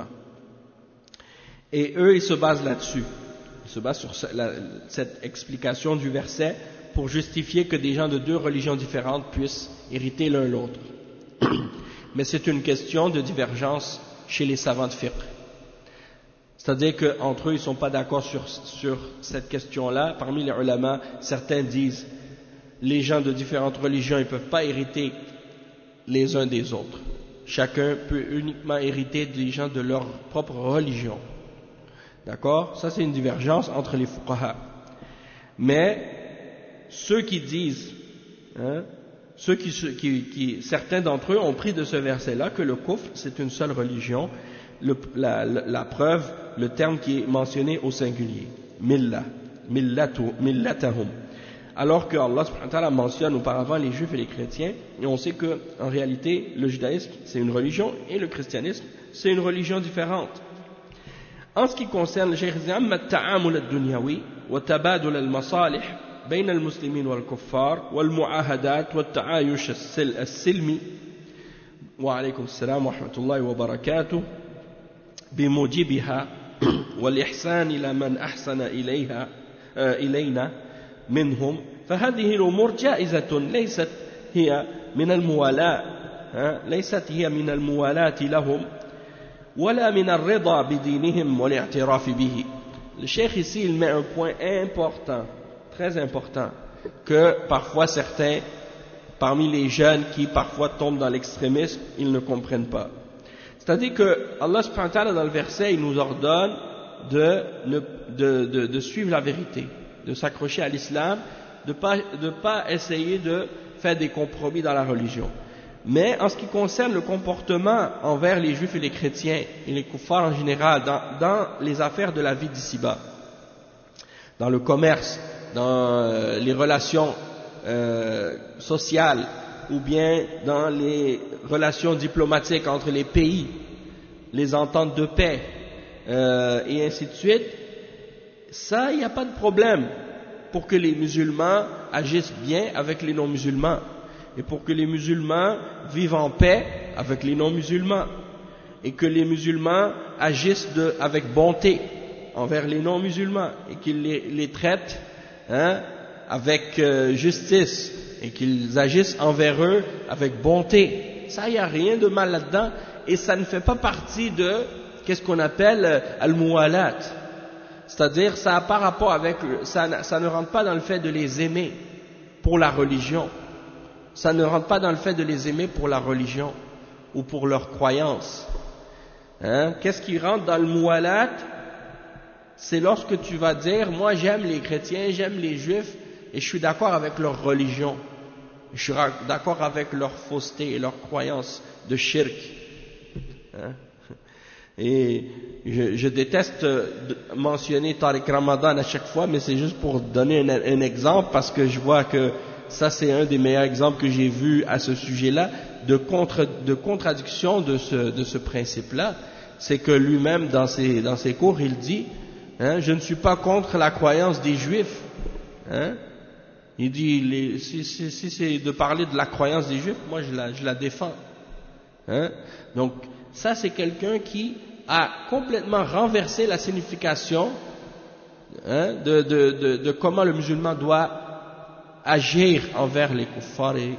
Et eux, ils se basent là-dessus. Ils se basent sur la, cette explication du verset pour justifier que des gens de deux religions différentes puissent hériter l'un l'autre. Mais c'est une question de divergence chez les savants de fiqh. C'est-à-dire qu'entre eux, ils ne sont pas d'accord sur, sur cette question-là. Parmi les ulama, certains disent les gens de différentes religions, ils ne peuvent pas hériter les uns des autres. Chacun peut uniquement hériter des gens de leur propre religion. D'accord? Ça, c'est une divergence entre les fuqaha. Mais ceux qui disent, hein, ceux qui, qui, qui, certains d'entre eux ont pris de ce verset-là que le kufr, c'est une seule religion. Le, la, la, la preuve, le terme qui est mentionné au singulier, millah, millatu, millatahum. Alors que Allah subhanahu wa ta'ala mentionne auparavant les juifs et les chrétiens, et on sait que en réalité le judaïsme c'est une religion et le christianisme c'est une religion différente. En ce qui concerne le cheikh Ziyam, at-ta'amul ad-dunyawi wa tabadul al-masalih بين المسلمين والكفار والمعاهدات والتعايش السلمي وعليكم السلام ورحمة الله وبركاته بموجبها والإحسان إلى من أحسن إليها إلينا منهم فهذه الأمور جائزة ليست هي من الموالاة ليست هي من الموالاة لهم ولا من الرضا بدينهم والاعتراف به. Le cheikh ici il met un point important, très important, que parfois certains parmi les jeunes qui parfois tombent dans l'extrémisme, ils ne comprennent pas. C'est-à-dire que Allah subhanahu wa ta'ala dans le verset, il nous ordonne de, de, de, de suivre la vérité, de s'accrocher à l'islam, de ne pas, de pas essayer de faire des compromis dans la religion. Mais en ce qui concerne le comportement envers les juifs et les chrétiens et les kuffars en général, dans, dans les affaires de la vie d'ici-bas, dans le commerce, dans les relations euh, sociales, ou bien dans les relations diplomatiques entre les pays, les ententes de paix, euh, et ainsi de suite, ça, il n'y a pas de problème pour que les musulmans agissent bien avec les non-musulmans, et pour que les musulmans vivent en paix avec les non-musulmans, et que les musulmans agissent de, avec bonté envers les non-musulmans, et qu'ils les, les traitent hein, avec euh, justice, et qu'ils agissent envers eux avec bonté. Ça, il n'y a rien de mal là-dedans, et ça ne fait pas partie de qu'est-ce qu'on appelle euh, al-muwalat. C'est-à-dire, ça n'a pas rapport avec, ça, ça ne rentre pas dans le fait de les aimer pour la religion. Ça ne rentre pas dans le fait de les aimer pour la religion ou pour leur croyance. Hein? Qu'est-ce qui rentre dans le muwalat? C'est lorsque tu vas dire, moi j'aime les chrétiens, j'aime les juifs, et je suis d'accord avec leur religion, je suis d'accord avec leur fausseté et leur croyance de shirk. Hein? Et je, je déteste mentionner Tariq Ramadan à chaque fois, mais c'est juste pour donner un, un exemple, parce que je vois que ça c'est un des meilleurs exemples que j'ai vu à ce sujet-là, de, contre, de contradiction de ce, de ce principe-là. C'est que lui-même dans ses, dans ses cours il dit, hein, je ne suis pas contre la croyance des juifs. Hein? Il dit, les, si, si, si c'est de parler de la croyance des juifs, moi je la, je la défends. Hein? Donc, ça c'est quelqu'un qui a complètement renversé la signification hein, de, de, de, de comment le musulman doit agir envers les kuffars et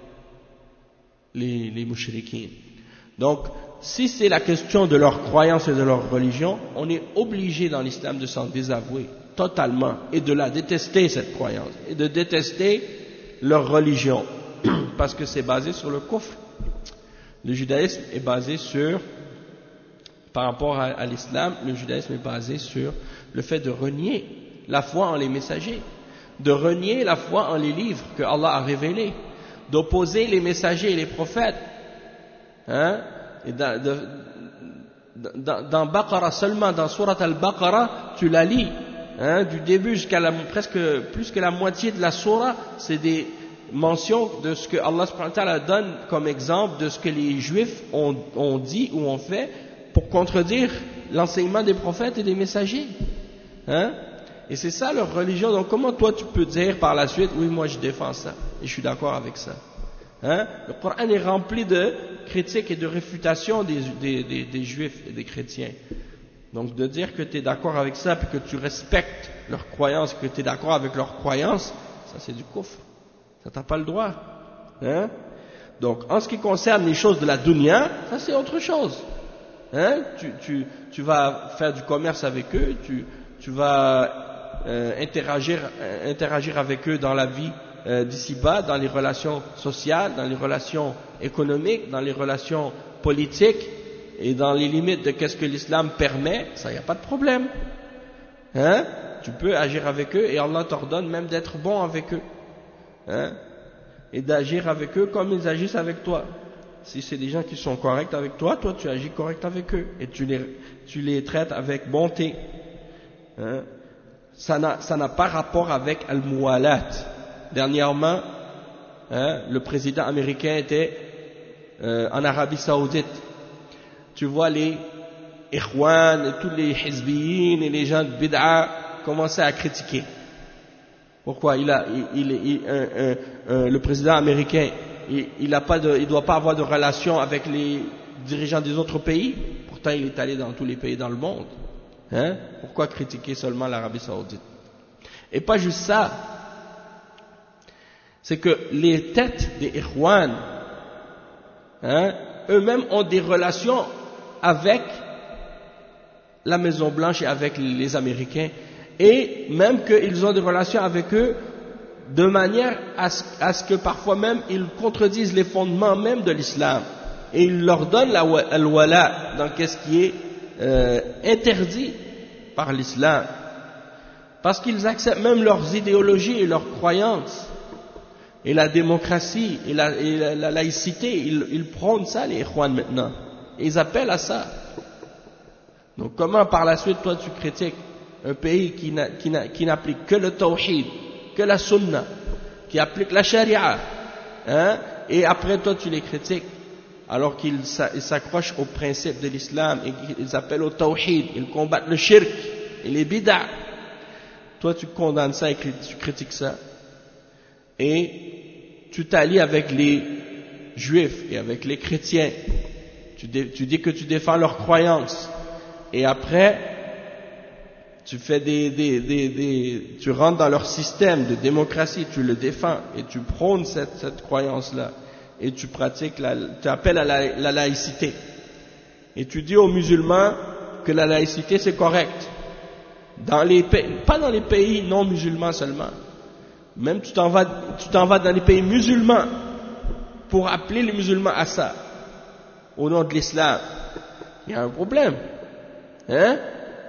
les, les mouchriquins. Donc, si c'est la question de leur croyance et de leur religion, on est obligé dans l'islam de s'en désavouer totalement et de la détester, cette croyance, et de détester leur religion, parce que c'est basé sur le kufr. Le judaïsme est basé sur, par rapport à, à l'islam, le judaïsme est basé sur le fait de renier la foi en les messagers, de renier la foi en les livres que Allah a révélés, d'opposer les messagers et les prophètes. Hein? Et dans, de, dans, dans Baqarah seulement, dans Surat al-Baqarah, tu la lis, hein, du début jusqu'à la, presque plus que la moitié de la Surah, c'est des mentions de ce que Allah subhanahu wa ta'ala donne comme exemple de ce que les Juifs ont, ont dit ou ont fait pour contredire l'enseignement des prophètes et des messagers. Hein? Et c'est ça leur religion. Donc comment toi tu peux dire par la suite, oui moi je défends ça et je suis d'accord avec ça. Hein? Le Coran est rempli de critiques et de réfutations des, des, des, des juifs et des chrétiens. Donc de dire que tu es d'accord avec ça et que tu respectes leurs croyances, que tu es d'accord avec leurs croyances, ça c'est du kufr. Ça t'as pas le droit. Hein? Donc en ce qui concerne les choses de la dunya, ça c'est autre chose. Hein? Tu, tu, tu vas faire du commerce avec eux, tu, tu vas euh, interagir, euh, interagir avec eux dans la vie Euh, d'ici-bas, dans les relations sociales, dans les relations économiques, dans les relations politiques et dans les limites de qu'est-ce que l'islam permet, ça y a pas de problème. Hein? Tu peux agir avec eux et Allah t'ordonne même d'être bon avec eux. Hein? Et d'agir avec eux comme ils agissent avec toi. Si c'est des gens qui sont corrects avec toi, toi tu agis correct avec eux et tu les, tu les traites avec bonté. Hein? Ça n'a, ça n'a pas rapport avec al-muwalat. Dernièrement, hein, le président américain était euh, en Arabie Saoudite. Tu vois les Ikhwan et tous les Hizbiyin et les gens de Bid'a commencer à critiquer. Pourquoi il a, il, il, il, un, un, un, le président américain, il, il a pas de, il doit pas avoir de relation avec les dirigeants des autres pays. Pourtant, il est allé dans tous les pays dans le monde. Hein? Pourquoi critiquer seulement l'Arabie Saoudite? Et pas juste ça. C'est que les têtes des Ikhwan, hein, eux-mêmes ont des relations avec la Maison Blanche et avec les Américains, et même qu'ils ont des relations avec eux de manière à ce, à ce que parfois même ils contredisent les fondements même de l'islam, et ils leur donnent la al-wala dans qu'est-ce qui est euh, interdit par l'islam, parce qu'ils acceptent même leurs idéologies et leurs croyances. Et la démocratie et la, et la, la laïcité, ils, ils prônent ça, les Ikhwan maintenant. Et ils appellent à ça. Donc comment par la suite, toi, tu critiques un pays qui, n'a, qui, n'a, qui n'applique que le tawhid, que la sunna, qui applique la sharia, hein, et après toi, tu les critiques, alors qu'ils s'accrochent aux principes de l'islam et qu'ils appellent au tawhid, ils combattent le shirk et les bid'a. Toi, tu condamnes ça et tu critiques ça. Et tu t'allies avec les juifs et avec les chrétiens, tu, dé, tu dis que tu défends leurs croyances, et après tu fais des, des, des, des, tu rentres dans leur système de démocratie, tu le défends et tu prônes cette, cette croyance-là, et tu pratiques, la, tu appelles à la, la laïcité, et tu dis aux musulmans que la laïcité c'est correct, dans les pays, pas dans les pays non musulmans seulement. Même tu t'en vas, tu t'en vas dans les pays musulmans pour appeler les musulmans à ça, au nom de l'islam. Il y a un problème. Hein?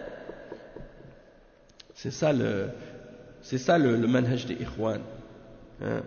C'est ça le, c'est ça le, le manhaj des Ikhwan. Hein?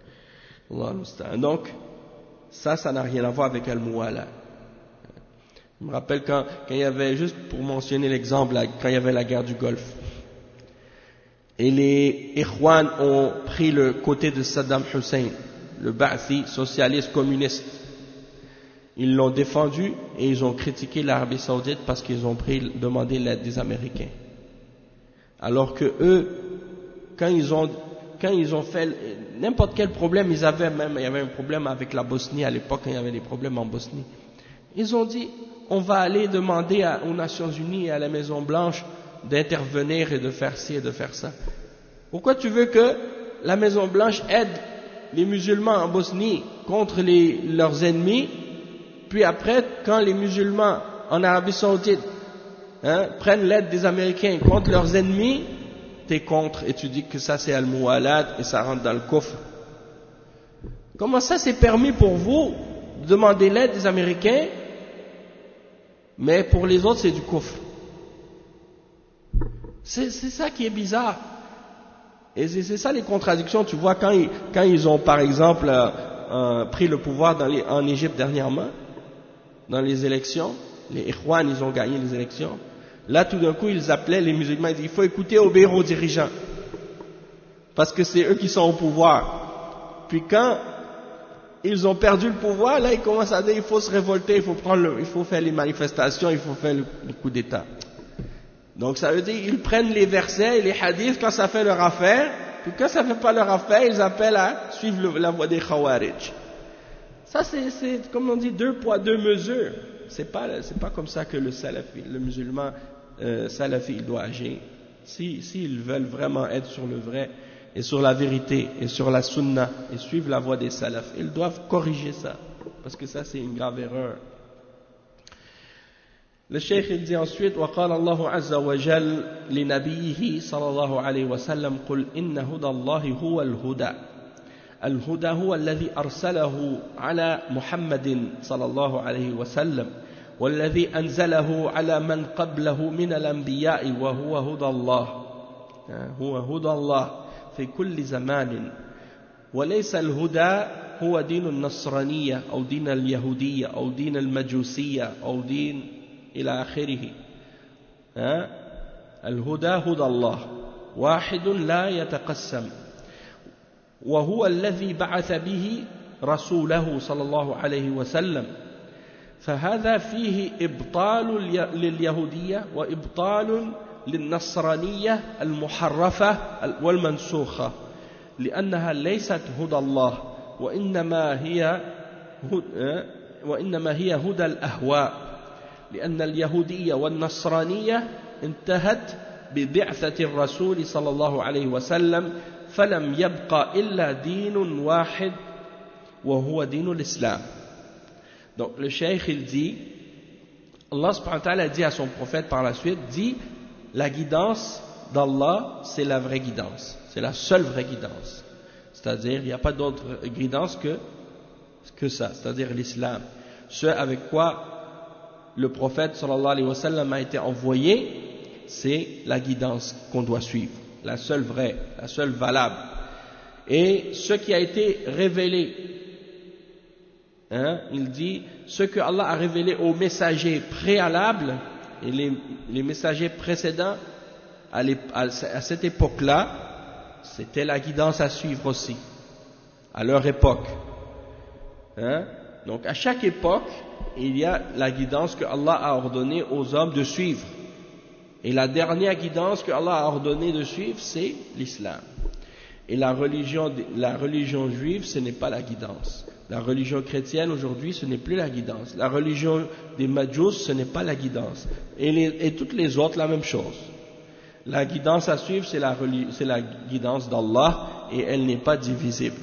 Donc, ça, ça n'a rien à voir avec Al-Muwala. Je me rappelle quand, quand il y avait, juste pour mentionner l'exemple, quand il y avait la guerre du Golfe. Et les Ikhwan ont pris le côté de Saddam Hussein, le Ba'athi, socialiste communiste. Ils l'ont défendu et ils ont critiqué l'Arabie Saoudite parce qu'ils ont pris, demandé l'aide des Américains. Alors que eux, quand ils ont, quand ils ont fait n'importe quel problème, ils avaient même, il y avait un problème avec la Bosnie à l'époque, il y avait des problèmes en Bosnie. Ils ont dit, on va aller demander à, aux Nations Unies et à la Maison Blanche d'intervenir et de faire ci et de faire ça. Pourquoi tu veux que la Maison Blanche aide les musulmans en Bosnie contre les, leurs ennemis, puis après, quand les musulmans en Arabie Saoudite hein, prennent l'aide des Américains contre leurs ennemis, t'es contre et tu dis que ça c'est al-muwalat et ça rentre dans le kufr. Comment ça c'est permis pour vous de demander l'aide des Américains, mais pour les autres c'est du kufr? C'est, c'est ça qui est bizarre. Et c'est, c'est ça les contradictions, tu vois, quand ils, quand ils ont par exemple euh, euh, pris le pouvoir dans les, en Égypte dernièrement, dans les élections, les Ikhwan ils ont gagné les élections, là tout d'un coup ils appelaient les musulmans, ils disaient il faut écouter, obéir aux dirigeants, parce que c'est eux qui sont au pouvoir. Puis quand ils ont perdu le pouvoir, là ils commencent à dire il faut se révolter, il faut, prendre le, il faut faire les manifestations, il faut faire le, le coup d'état. Donc ça veut dire ils prennent les versets et les hadiths quand ça fait leur affaire, puis quand ça fait pas leur affaire, ils appellent à suivre le, la voie des Khawarij. Ça c'est, c'est comme on dit deux poids deux mesures. C'est pas c'est pas comme ça que le salafi, le musulman euh, salafi il doit agir. Si s'ils veulent vraiment être sur le vrai et sur la vérité et sur la sunna et suivre la voie des salafs, ils doivent corriger ça parce que ça c'est une grave erreur. Le cheikh il dit ensuite وقال الله عز وجل لنبيه صلى الله عليه وسلم قل إن هدى الله هو الهدى الهدى هو الذي أرسله على محمد صلى الله عليه وسلم والذي أنزله على من قبله من الأنبياء وهو هدى الله هو هدى الله في كل زمان وليس الهدى هو دين النصرانية أو دين اليهودية أو دين المجوسية أو دين إلى آخره الهدى هدى الله واحد لا يتقسم وهو الذي بعث به رسوله صلى الله عليه وسلم فهذا فيه إبطال لليهودية وإبطال للنصرانية المحرفة والمنسوخة لأنها ليست هدى الله وإنما هي وإنما هي هدى الأهواء لأن اليهودية والنصرانية انتهت ببعثة الرسول صلى الله عليه وسلم فلم يبقى إلا دين واحد وهو دين الإسلام. Donc le cheikh il dit, Allah subhanahu wa ta'ala dit à son prophète par la suite, dit la guidance d'Allah c'est la vraie guidance, c'est la seule vraie guidance, c'est-à-dire il n'y a pas d'autre guidance que, que ça, c'est-à-dire l'islam, ce avec quoi le prophète sallallahu alayhi wa sallam a été envoyé, c'est la guidance qu'on doit suivre, la seule vraie, la seule valable. Et ce qui a été révélé, hein, il dit, ce que Allah a révélé aux messagers préalables et les, les messagers précédents à, à, à cette époque-là, c'était la guidance à suivre aussi, à leur époque. Hein? Donc à chaque époque, il y a la guidance que Allah a ordonné aux hommes de suivre. Et la dernière guidance que Allah a ordonné de suivre, c'est l'islam. Et la religion, la religion juive, ce n'est pas la guidance. La religion chrétienne aujourd'hui, ce n'est plus la guidance. La religion des Majous, ce n'est pas la guidance. Et, les, et toutes les autres, la même chose. La guidance à suivre, c'est la, c'est la guidance d'Allah et elle n'est pas divisible.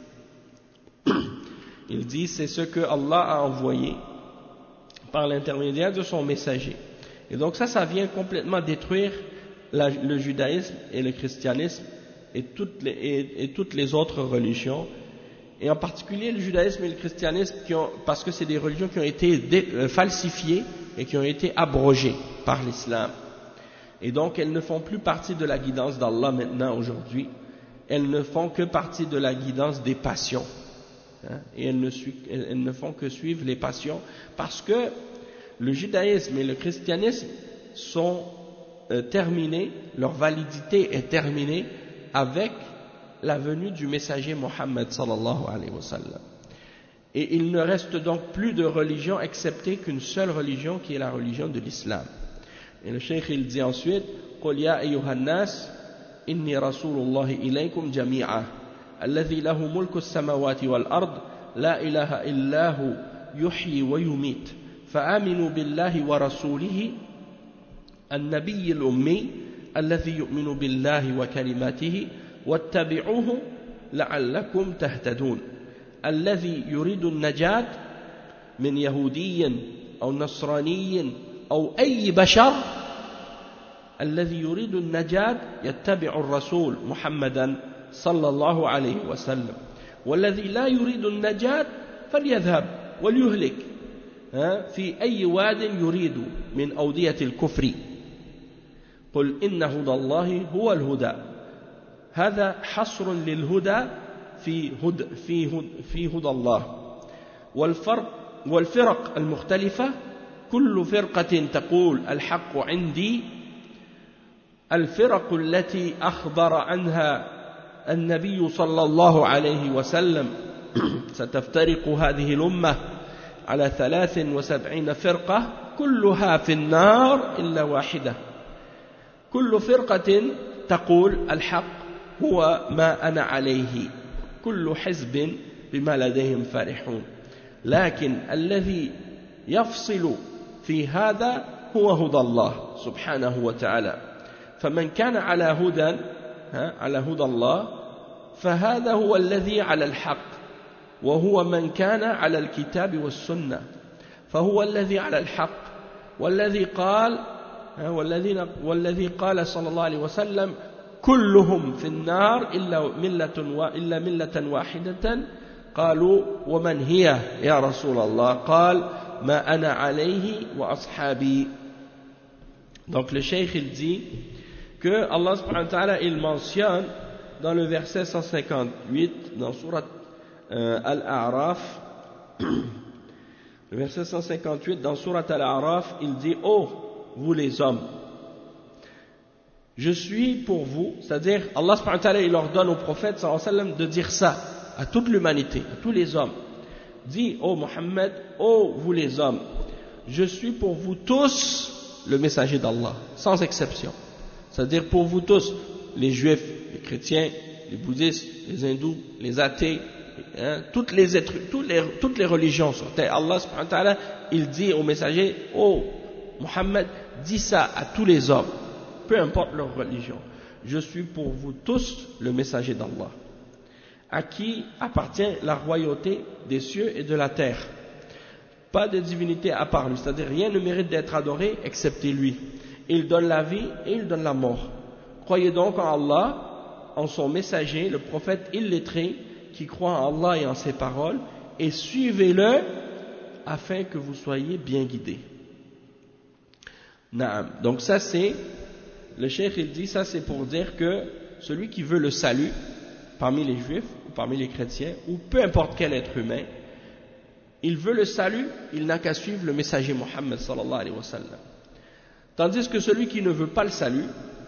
Il dit, c'est ce que Allah a envoyé par l'intermédiaire de son messager. Et donc ça, ça vient complètement détruire la, le judaïsme et le christianisme et toutes, les, et, et toutes les autres religions. Et en particulier le judaïsme et le christianisme, qui ont, parce que c'est des religions qui ont été dé, euh, falsifiées et qui ont été abrogées par l'islam. Et donc elles ne font plus partie de la guidance d'Allah maintenant, aujourd'hui. Elles ne font que partie de la guidance des passions. Hein, et elles ne, elles, elles ne font que suivre les passions, parce que le judaïsme et le christianisme sont euh, terminés, leur validité est terminée avec la venue du messager Mohammed sallallahu alayhi wa sallam. Et il ne reste donc plus de religion excepté qu'une seule religion qui est la religion de l'islam. Et le cheikh il dit ensuite قُلْ يَا أَيُّهَا النَّاسِ إِنِّي رَسُولُ اللَّهِ إِلَيْكُمْ جَمِيعًا الَّذِي لَهُ مُلْكُ السَّمَاوَاتِ وَالْأَرْضِ لَا إِلَهَ إِلَّا هُوَ يُحْيِي وَيُمِيتُ فآمنوا بالله ورسوله النبي الأمي الذي يؤمن بالله وكلماته واتبعوه لعلكم تهتدون الذي يريد النجاة من يهودي أو نصراني أو أي بشر الذي يريد النجاة يتبع الرسول محمدا صلى الله عليه وسلم والذي لا يريد النجاة فليذهب وليهلك في أي واد يريد من أودية الكفر قل إن هدى الله هو الهدى هذا حصر للهدى في هدى, في هدى, في هدى الله والفرق والفرق المختلفة كل فرقة تقول الحق عندي الفرق التي أخبر عنها النبي صلى الله عليه وسلم ستفترق هذه الأمة على ثلاث وسبعين فرقة كلها في النار إلا واحدة كل فرقة تقول الحق هو ما أنا عليه كل حزب بما لديهم فرحون لكن الذي يفصل في هذا هو هدى الله سبحانه وتعالى فمن كان على هدى على هدى الله فهذا هو الذي على الحق وهو من كان على الكتاب والسنة فهو الذي على الحق والذي قال والذين والذي قال صلى الله عليه وسلم كلهم في النار إلا ملة إلا ملة واحدة قالوا ومن هي يا رسول الله قال ما أنا عليه وأصحابي. Donc le cheikh il dit que Allah subhanahu wa ta'ala il mentionne dans le verset cent cinquante-huit dans sourate euh, Al-A'raf le verset cent cinquante-huit dans sourate Al-A'raf il dit oh vous les hommes je suis pour vous, c'est-à-dire Allah subhanahu wa ta'ala il ordonne au prophète sallallahu alayhi wa sallam de dire ça à toute l'humanité, à tous les hommes. Dis ô Mohammed, ô vous les hommes, je suis pour vous tous le messager d'Allah, sans exception. C'est-à-dire pour vous tous, les juifs, les chrétiens, les bouddhistes, les hindous, les athées, hein, toutes les êtres, toutes les, toutes les religions sur terre. Allah subhanahu wa ta'ala il dit au messager, ô Mohammed, dis ça à tous les hommes. Peu importe leur religion, je suis pour vous tous le messager d'Allah, à qui appartient la royauté des cieux et de la terre. Pas de divinité à part lui, c'est-à-dire rien ne mérite d'être adoré excepté lui. Il donne la vie et il donne la mort. Croyez donc en Allah, en son messager, le prophète illettré, qui croit en Allah et en ses paroles, et suivez-le afin que vous soyez bien guidés. Naam. Donc ça c'est le cheikh il dit ça c'est pour dire que celui qui veut le salut parmi les juifs ou parmi les chrétiens ou peu importe quel être humain il veut le salut, il n'a qu'à suivre le messager Mohammed sallallahu alayhi wa sallam. Tandis que celui qui ne veut pas le salut,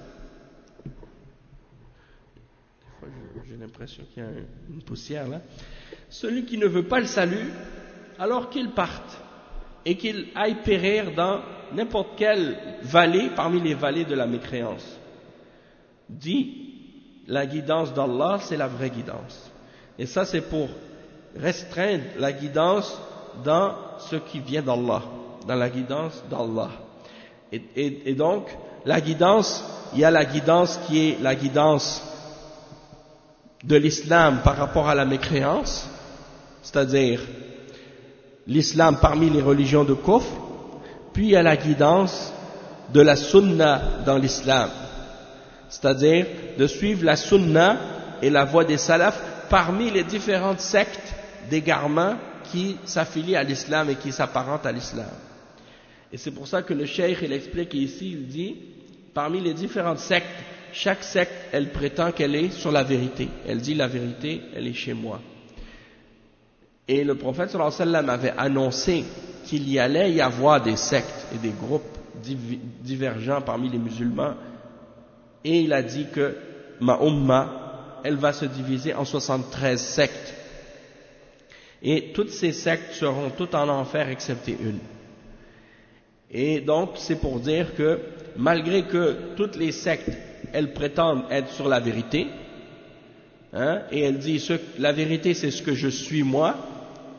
j'ai l'impression qu'il y a une poussière là, celui qui ne veut pas le salut, alors qu'il parte et qu'il aille périr dans n'importe quelle vallée parmi les vallées de la mécréance. Dit, la guidance d'Allah, c'est la vraie guidance. Et ça, c'est pour restreindre la guidance dans ce qui vient d'Allah, dans la guidance d'Allah. Et, et, et donc, la guidance, il y a la guidance qui est la guidance de l'islam par rapport à la mécréance, c'est-à-dire l'islam parmi les religions de kufr, puis il y a la guidance de la sunna dans l'islam, c'est-à-dire de suivre la sunna et la voie des salafs parmi les différentes sectes d'égarement qui s'affilient à l'islam et qui s'apparentent à l'islam. Et c'est pour ça que le cheikh il explique ici, il dit, parmi les différentes sectes, chaque secte elle prétend qu'elle est sur la vérité, elle dit la vérité elle est chez moi. Et le prophète sallallahu alayhi wa sallam avait annoncé qu'il y allait y avoir des sectes et des groupes divergents parmi les musulmans, et il a dit que ma umma, elle va se diviser en soixante-treize sectes, et toutes ces sectes seront toutes en enfer excepté une. Et donc c'est pour dire que malgré que toutes les sectes elles prétendent être sur la vérité, hein, et elles disent ce, la vérité c'est ce que je suis moi,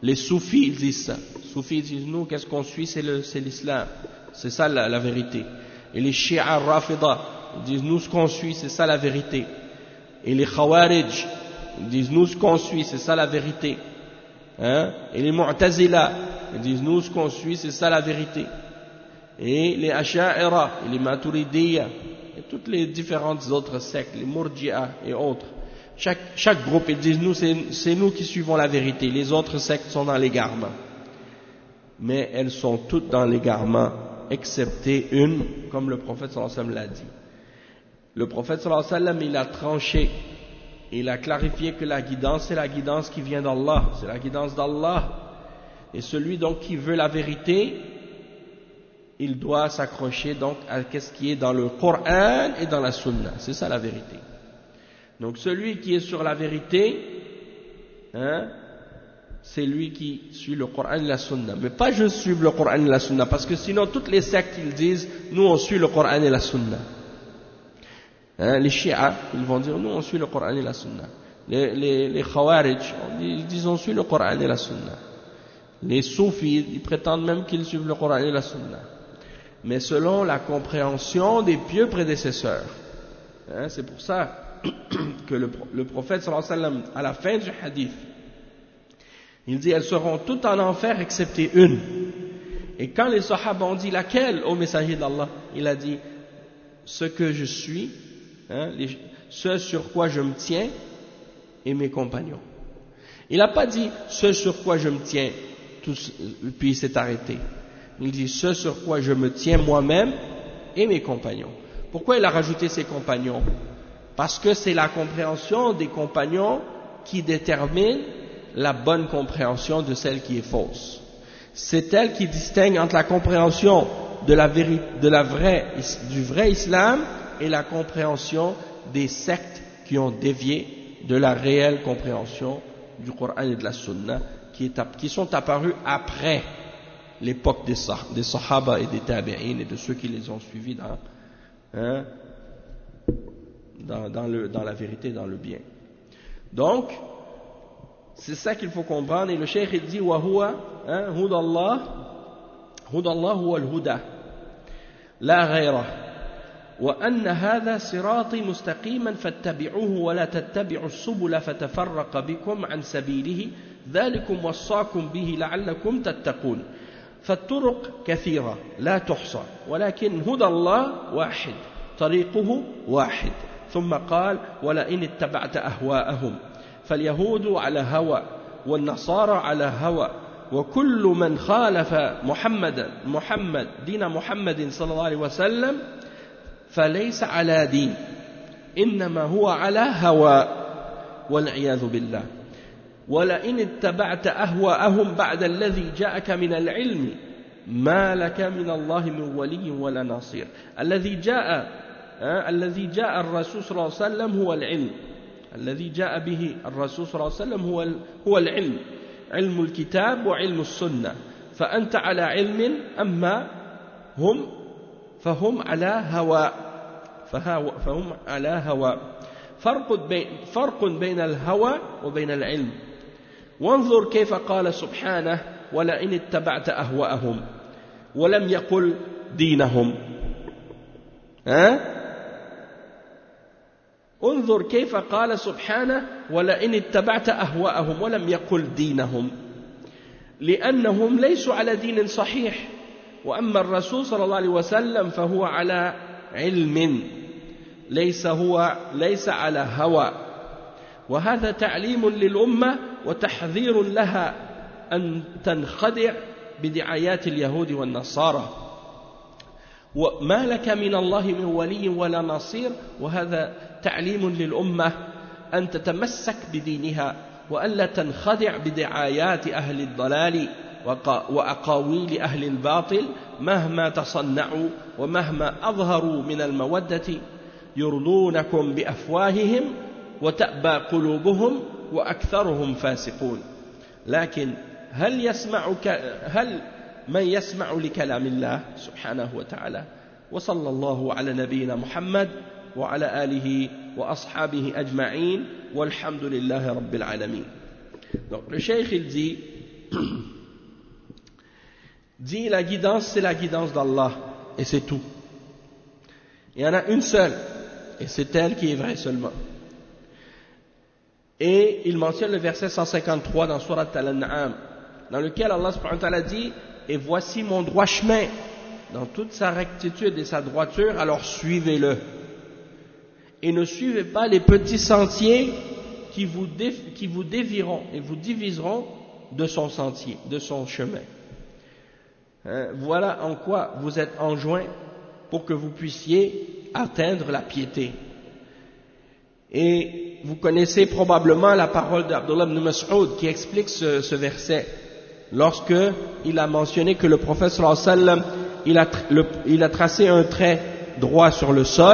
Les soufis, ils disent ça. Les soufis ils disent, nous, qu'est-ce qu'on suit, c'est, le, c'est l'islam. C'est ça la, la vérité. Et les shi'a rafida, ils disent, nous, ce qu'on suit, c'est ça la vérité. Et les khawarij, ils disent, nous, ce qu'on suit, c'est ça la vérité. Hein? Et les mu'tazila, ils disent, nous, ce qu'on suit, c'est ça la vérité. Et les asha'ira, et les maturidiyya, et toutes les différentes autres sectes, les murji'a et autres. Chaque, chaque groupe, ils disent, nous, c'est, c'est nous qui suivons la vérité. Les autres sectes sont dans l'égarement. Mais elles sont toutes dans l'égarement, excepté une, comme le prophète sallallahu alayhi wa sallam l'a dit. Le prophète sallallahu alayhi wa sallam, il a tranché, il a clarifié que la guidance, c'est la guidance qui vient d'Allah, c'est la guidance d'Allah. Et celui donc qui veut la vérité, il doit s'accrocher donc à ce qui est dans le Coran et dans la Sunna. C'est ça la vérité. Donc celui qui est sur la vérité, hein, c'est lui qui suit le Coran et la Sunna. Mais pas je suis le Coran et la Sunna, parce que sinon toutes les sectes ils disent, nous on suit le Coran et la Sunna. Hein, les Shia, ils vont dire, nous on suit le Coran et la Sunna. Les, les, les Khawarij, ils disent, on suit le Coran et la Sunna. Les Soufis, ils prétendent même qu'ils suivent le Coran et la Sunna. Mais selon la compréhension des pieux prédécesseurs. Hein, c'est pour ça que le, le prophète sallallahu alayhi wa sallam, à la fin du hadith, il dit, elles seront toutes en enfer excepté une. Et quand les sahaba ont dit, laquelle, ô messager d'Allah? Il a dit, ce que je suis, hein, les, ce sur quoi je me tiens, et mes compagnons. Il n'a pas dit, ce sur quoi je me tiens, tout, puis il s'est arrêté. Il dit, ce sur quoi je me tiens moi-même et mes compagnons. Pourquoi il a rajouté ses compagnons? Parce que c'est la compréhension des compagnons qui détermine la bonne compréhension de celle qui est fausse. C'est elle qui distingue entre la compréhension de la vérité, de la vraie, du vrai islam et la compréhension des sectes qui ont dévié de la réelle compréhension du Coran et de la Sunna, qui, est, qui sont apparus après l'époque des, des Sahaba et des Tabi'in et de ceux qui les ont suivis dans, hein, dans, dans, le, dans la vérité, dans le bien. Donc, c'est ça qu'il faut comprendre. Et le cheikh il dit, wa huwa hudallah, hudallah huwa al-huda, la ghayra. وأن هذا صراطي مستقيما فاتبعوه ولا تتبعوا السبل فتفرق بكم عن سبيله ذلكم وصاكم به لعلكم تتقون. فالطرق كثيرة لا تحصى ولكن هدى الله واحد طريقه واحد. ثم قال ولئن اتبعت أهواءهم فاليهود على هوى والنصارى على هوى وكل من خالف محمد محمد دين محمد صلى الله عليه وسلم فليس على دين إنما هو على هوى والعياذ بالله. ولئن اتبعت أهواءهم بعد الذي جاءك من العلم ما لك من الله من ولي ولا نصير. الذي جاء آه الذي جاء الرسول صلى الله عليه وسلم هو العلم. الذي جاء به الرسول صلى الله عليه وسلم هو هو العلم، علم الكتاب وعلم السنة. فأنت على علم أما هم فهم على هواء فهم على هواء. فرق بين فرق بين الهوى وبين العلم. وانظر كيف قال سبحانه ولئن اتبعت أهواءهم ولم يقل دينهم. ها؟ انظر كيف قال سبحانه ولئن اتبعت أهواءهم ولم يقل دينهم، لأنهم ليسوا على دين صحيح. وأما الرسول صلى الله عليه وسلم فهو على علم ليس هو ليس على هوى. وهذا تعليم للأمة وتحذير لها أن تنخدع بدعايات اليهود والنصارى. وما لك من الله من ولي ولا نصير. وهذا تعليم للأمة أن تتمسك بدينها وألا تنخدع بدعايات أهل الضلال وأقاويل أهل الباطل مهما تصنعوا ومهما أظهروا من المودة. يرضونكم بأفواههم وتأبى قلوبهم وأكثرهم فاسقون. لكن هل يسمع هل من يسمع لكلام الله سبحانه وتعالى؟ وصلى الله على نبينا محمد وعلى آله وأصحابه أجمعين والحمد لله رب العالمين. Donc le cheikh il dit dit la guidance c'est la guidance d'Allah et c'est tout. Il y en a une seule et c'est elle qui est vraie seulement. Et il mentionne le verset cent cinquante-trois dans Surat Al-An'am, dans lequel Allah subhanahu wa ta'ala dit « Et voici mon droit chemin, dans toute sa rectitude et sa droiture, alors suivez-le. Et ne suivez pas les petits sentiers qui vous, dé, qui vous dévieront et vous diviseront de son sentier, de son chemin. Hein, voilà en quoi vous êtes enjoints pour que vous puissiez atteindre la piété. » Et vous connaissez probablement la parole d'Abdullah ibn Mas'ud qui explique ce, ce verset, lorsque il a mentionné que le prophète sallallahu alayhi wa sallam, il a, le, il a tracé un trait droit sur le sol,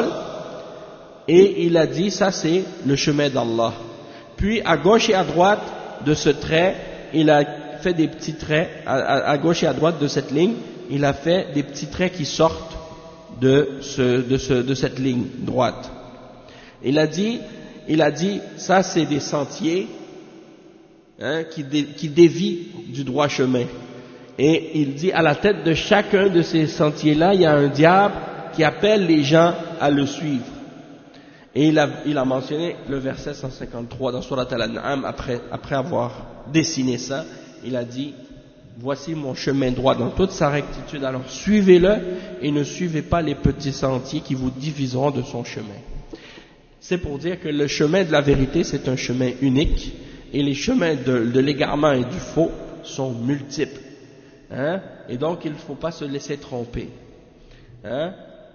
et il a dit, ça c'est le chemin d'Allah. Puis à gauche et à droite de ce trait, il a fait des petits traits, à, à, à gauche et à droite de cette ligne, il a fait des petits traits qui sortent de, ce, de, ce, de cette ligne droite. Il a dit, il a dit, ça c'est des sentiers hein, qui, dé, qui dévient du droit chemin. Et il dit, à la tête de chacun de ces sentiers-là, il y a un diable qui appelle les gens à le suivre. Et il a, il a mentionné le verset cent cinquante-trois dans Surat Al-An'am, après, après avoir dessiné ça, il a dit, voici mon chemin droit dans toute sa rectitude, alors suivez-le et ne suivez pas les petits sentiers qui vous diviseront de son chemin. C'est pour dire que le chemin de la vérité, c'est un chemin unique, et les chemins de, de l'égarement et du faux sont multiples. Hein? Et donc, il ne faut pas se laisser tromper. Hein?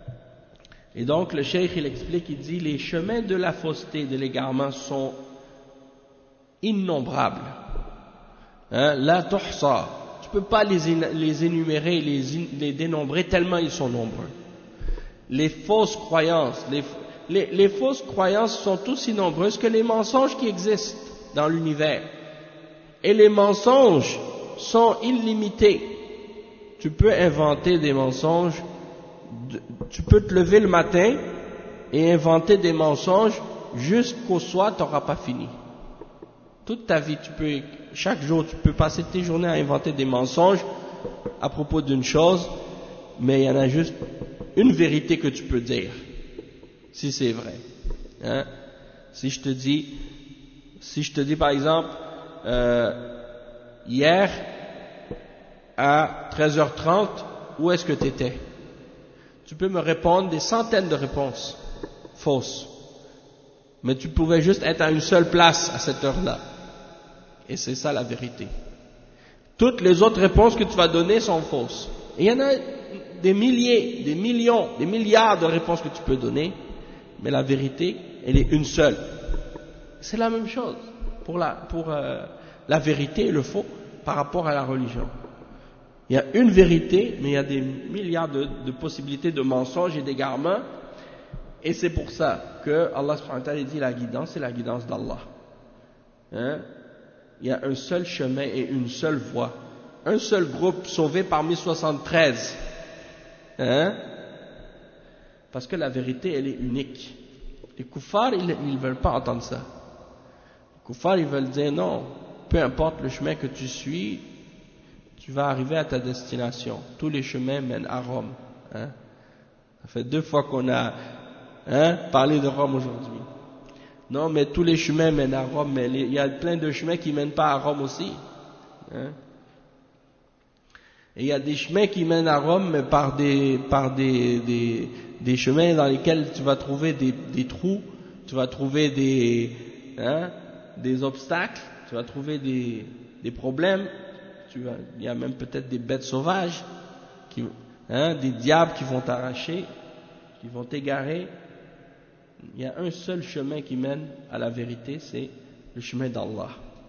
Et donc, le cheikh, il explique, il dit, les chemins de la fausseté, de l'égarement sont innombrables. Hein? La tuhsa, tu ne peux pas les, les énumérer, les, les dénombrer tellement ils sont nombreux. Les fausses croyances, les Les, les fausses croyances sont aussi nombreuses que les mensonges qui existent dans l'univers. Et les mensonges sont illimités. Tu peux inventer des mensonges, tu peux te lever le matin et inventer des mensonges jusqu'au soir, tu n'auras pas fini. Toute ta vie, tu peux, chaque jour, tu peux passer tes journées à inventer des mensonges à propos d'une chose, mais il y en a juste une vérité que tu peux dire. Si c'est vrai. Hein? Si je te dis, si je te dis par exemple, euh, hier à treize heures trente, où est-ce que tu étais? Tu peux me répondre des centaines de réponses fausses. Mais tu pouvais juste être à une seule place à cette heure-là. Et c'est ça la vérité. Toutes les autres réponses que tu vas donner sont fausses. Et il y en a des milliers, des millions, des milliards de réponses que tu peux donner. Mais la vérité, elle est une seule. C'est la même chose pour la, pour, euh, la vérité et le faux par rapport à la religion. Il y a une vérité, mais il y a des milliards de, de possibilités de mensonges et d'égarements. Et c'est pour ça que Allah subhanahu wa ta'ala dit la guidance, c'est la guidance d'Allah. Hein? Il y a un seul chemin et une seule voie. Un seul groupe sauvé parmi soixante-treize. Hein? Parce que la vérité, elle est unique. Les kuffars, ils ne veulent pas entendre ça. Les kuffars, ils veulent dire non, peu importe le chemin que tu suis, tu vas arriver à ta destination. Tous les chemins mènent à Rome. Hein? Ça fait deux fois qu'on a hein, parlé de Rome aujourd'hui. Non, mais tous les chemins mènent à Rome, mais il y a plein de chemins qui ne mènent pas à Rome aussi. Hein? Et il y a des chemins qui mènent à Rome, mais par des, par des, des, des chemins dans lesquels tu vas trouver des, des trous, tu vas trouver des, hein, des obstacles, tu vas trouver des, des problèmes, tu vas, il y a même peut-être des bêtes sauvages, qui, hein, des diables qui vont t'arracher, qui vont t'égarer. Il y a un seul chemin qui mène à la vérité, c'est le chemin d'Allah.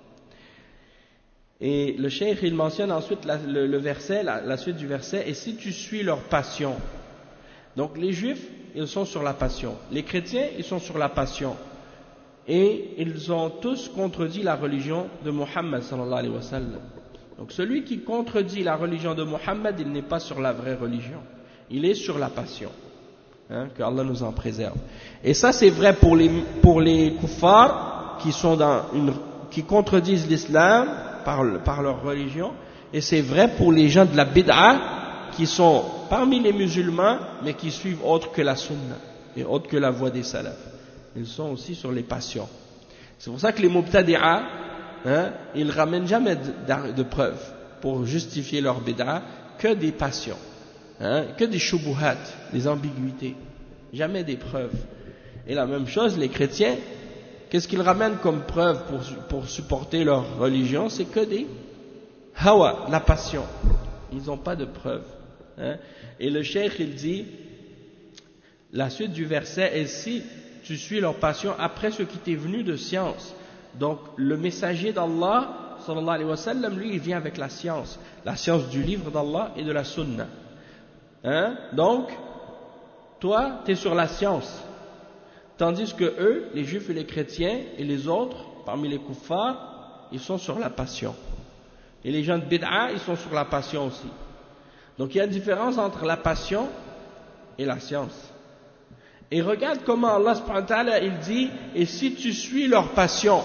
Et le cheikh, il mentionne ensuite la, le, le verset, la, la suite du verset, et si tu suis leur passion. Donc les juifs, ils sont sur la passion. Les chrétiens, ils sont sur la passion. Et ils ont tous contredit la religion de Muhammad sallallahu alayhi wa sallam. Donc celui qui contredit la religion de Muhammad, il n'est pas sur la vraie religion. Il est sur la passion. Hein, que Allah nous en préserve. Et ça c'est vrai pour les, pour les kuffars qui sont dans une, qui contredisent l'islam, par, par leur religion, et c'est vrai pour les gens de la bid'a qui sont parmi les musulmans mais qui suivent autre que la sunna et autre que la voie des salafs. Ils sont aussi sur les passions. C'est pour ça que les mubtadi'a, hein, ils ramènent jamais de, de preuves pour justifier leur bid'a que des passions, hein, que des shubuhat, des ambiguïtés, jamais des preuves. Et la même chose, les chrétiens, qu'est-ce qu'ils ramènent comme preuve pour, pour supporter leur religion? C'est que des hawa, la passion. Ils n'ont pas de preuves. Hein. Et le cheikh, il dit, la suite du verset est si tu suis leur passion après ce qui t'est venu de science. Donc, le messager d'Allah, sallallahu alayhi wa sallam, lui, il vient avec la science. La science du livre d'Allah et de la sunna. Hein. Donc, toi, tu es sur la science. Tandis que eux, les juifs et les chrétiens et les autres, parmi les kuffars, ils sont sur la passion. Et les gens de bid'a, ils sont sur la passion aussi. Donc il y a une différence entre la passion et la science. Et regarde comment Allah subhanahu wa ta'ala, il dit, et si tu suis leur passion,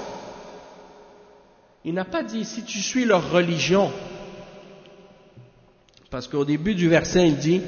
il n'a pas dit si tu suis leur religion. Parce qu'au début du verset, il dit,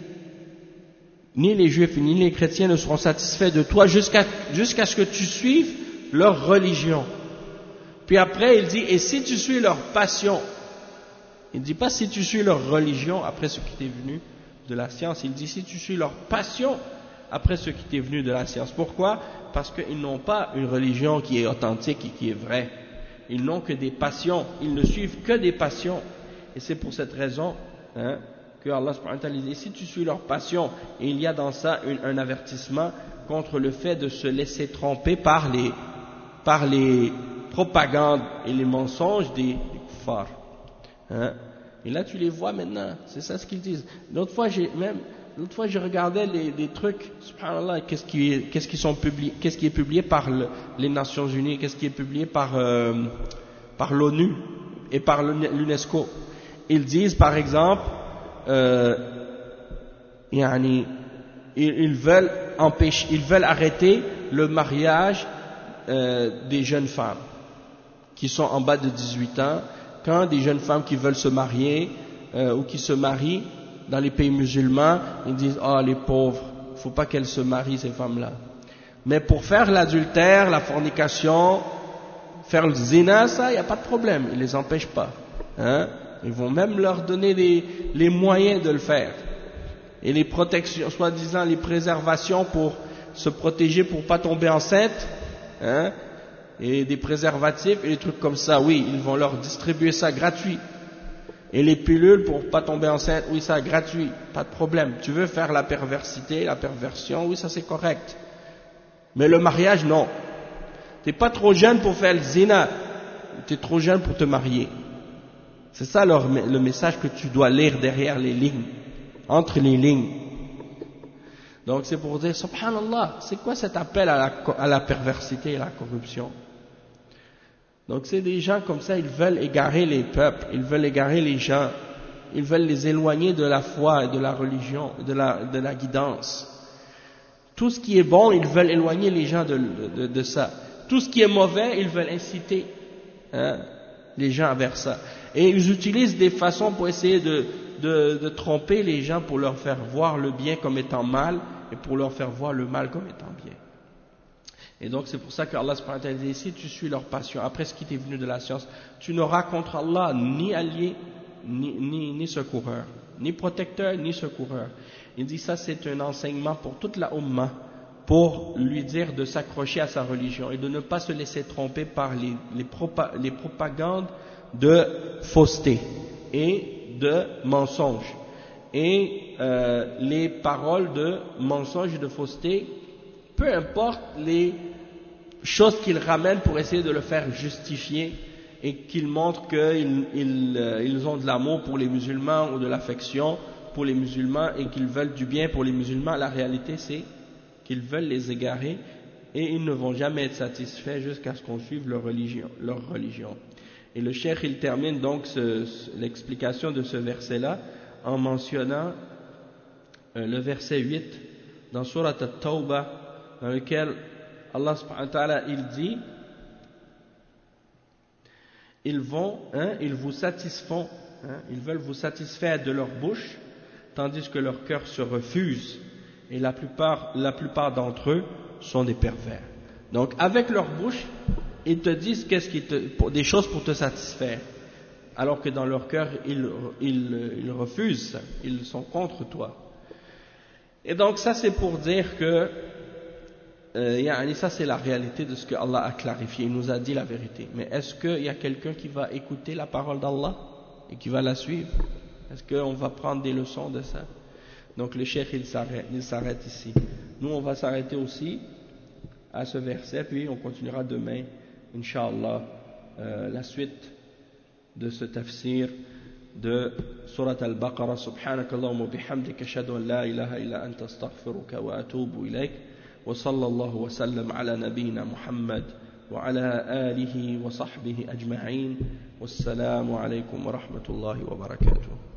ni les juifs ni les chrétiens ne seront satisfaits de toi jusqu'à jusqu'à ce que tu suives leur religion. Puis après, il dit, et si tu suis leur passion, il ne dit pas si tu suis leur religion après ce qui t'est venu de la science, il dit si tu suis leur passion après ce qui t'est venu de la science. Pourquoi? Parce qu'ils n'ont pas une religion qui est authentique et qui est vraie. Ils n'ont que des passions, ils ne suivent que des passions. Et c'est pour cette raison, hein, que Allah subhanahu wa ta'ala dit, si tu suis leur passion, et il y a dans ça une, un avertissement contre le fait de se laisser tromper par les, par les propagandes et les mensonges des, des kuffars. Hein? Et là tu les vois maintenant, c'est ça ce qu'ils disent. L'autre fois j'ai même, l'autre fois je regardais les, les trucs, subhanallah, qu'est-ce qui est, qu'est-ce qui sont publiés, qu'est-ce qui est publié par le, les Nations Unies, qu'est-ce qui est publié par euh, par l'ONU et par l'UNESCO. Ils disent par exemple, euh, yani, ils, ils veulent empêcher, ils veulent arrêter le mariage euh, des jeunes femmes qui sont en bas de dix-huit ans. Quand des jeunes femmes qui veulent se marier euh, ou qui se marient dans les pays musulmans, ils disent « Ah, oh, les pauvres, il ne faut pas qu'elles se marient, ces femmes-là. » Mais pour faire l'adultère, la fornication, faire le zina, ça, il n'y a pas de problème, ils ne les empêchent pas. Hein? Ils vont même leur donner les, les moyens de le faire. Et les protections, soi-disant les préservations pour se protéger, pour ne pas tomber enceinte, hein? Et des préservatifs et des trucs comme ça, oui, ils vont leur distribuer ça gratuit. Et les pilules pour pas tomber enceinte, oui, ça gratuit, pas de problème. Tu veux faire la perversité, la perversion, oui, ça c'est correct. Mais le mariage, non. T'es pas trop jeune pour faire le zina, t'es trop jeune pour te marier. C'est ça leur, le message que tu dois lire derrière les lignes, entre les lignes. Donc c'est pour dire, subhanallah, c'est quoi cet appel à la, à la perversité et à la corruption? Donc c'est des gens comme ça, ils veulent égarer les peuples, ils veulent égarer les gens, ils veulent les éloigner de la foi et de la religion, de la, de la guidance. Tout ce qui est bon, ils veulent éloigner les gens de, de, de ça. Tout ce qui est mauvais, ils veulent inciter, hein, les gens vers ça. Et ils utilisent des façons pour essayer de, de, de tromper les gens, pour leur faire voir le bien comme étant mal et pour leur faire voir le mal comme étant bien. Et donc c'est pour ça que Allah subhanahu wa ta'ala dit, si tu suis leur passion, après ce qui t'est venu de la science, tu n'auras contre Allah ni allié, ni, ni, ni secoureur, ni protecteur, ni secoureur. Il dit ça, c'est un enseignement pour toute la Ummah, pour lui dire de s'accrocher à sa religion et de ne pas se laisser tromper par les, les, propa, les propagandes de fausseté et de mensonges. Et euh, les paroles de mensonges et de fausseté, peu importe les choses qu'ils ramènent pour essayer de le faire justifier et qu'ils montrent qu'ils ils, euh, ils ont de l'amour pour les musulmans ou de l'affection pour les musulmans et qu'ils veulent du bien pour les musulmans, la réalité c'est qu'ils veulent les égarer et ils ne vont jamais être satisfaits jusqu'à ce qu'on suive leur religion, leur religion. Et le cheikh il termine donc ce, ce, l'explication de ce verset-là en mentionnant euh, le verset huit dans Surat At-Tawbah, dans lequel Allah subhanahu wa ta'ala il dit, ils vont, hein, ils vous satisfont, hein, ils veulent vous satisfaire de leur bouche, tandis que leur cœur se refuse, et la plupart, la plupart d'entre eux sont des pervers. Donc avec leur bouche, ils te disent qu'est-ce qui te, pour, des choses pour te satisfaire, alors que dans leur cœur, ils, ils, ils refusent ça, ils sont contre toi. Et donc ça c'est pour dire que euh, ça c'est la réalité de ce que Allah a clarifié, il nous a dit la vérité. Mais est-ce qu'il y a quelqu'un qui va écouter la parole d'Allah et qui va la suivre? Est-ce qu'on va prendre des leçons de ça? Donc le cheikh il s'arrête, il s'arrête ici. Nous on va s'arrêter aussi à ce verset, puis on continuera demain, Inch'Allah, euh, la suite de ce tafsir de Surat Al-Baqarah. Subhanakallahumma bihamdika ashhadu an la ilaha illa anta astaghfiruka wa atubu ilayk wa sallallahu wa sallam ala nabiyyina Muhammad wa ala alihi wa sahbihi ajma'in. Wassalamu alaykum wa rahmatullahi wa barakatuh.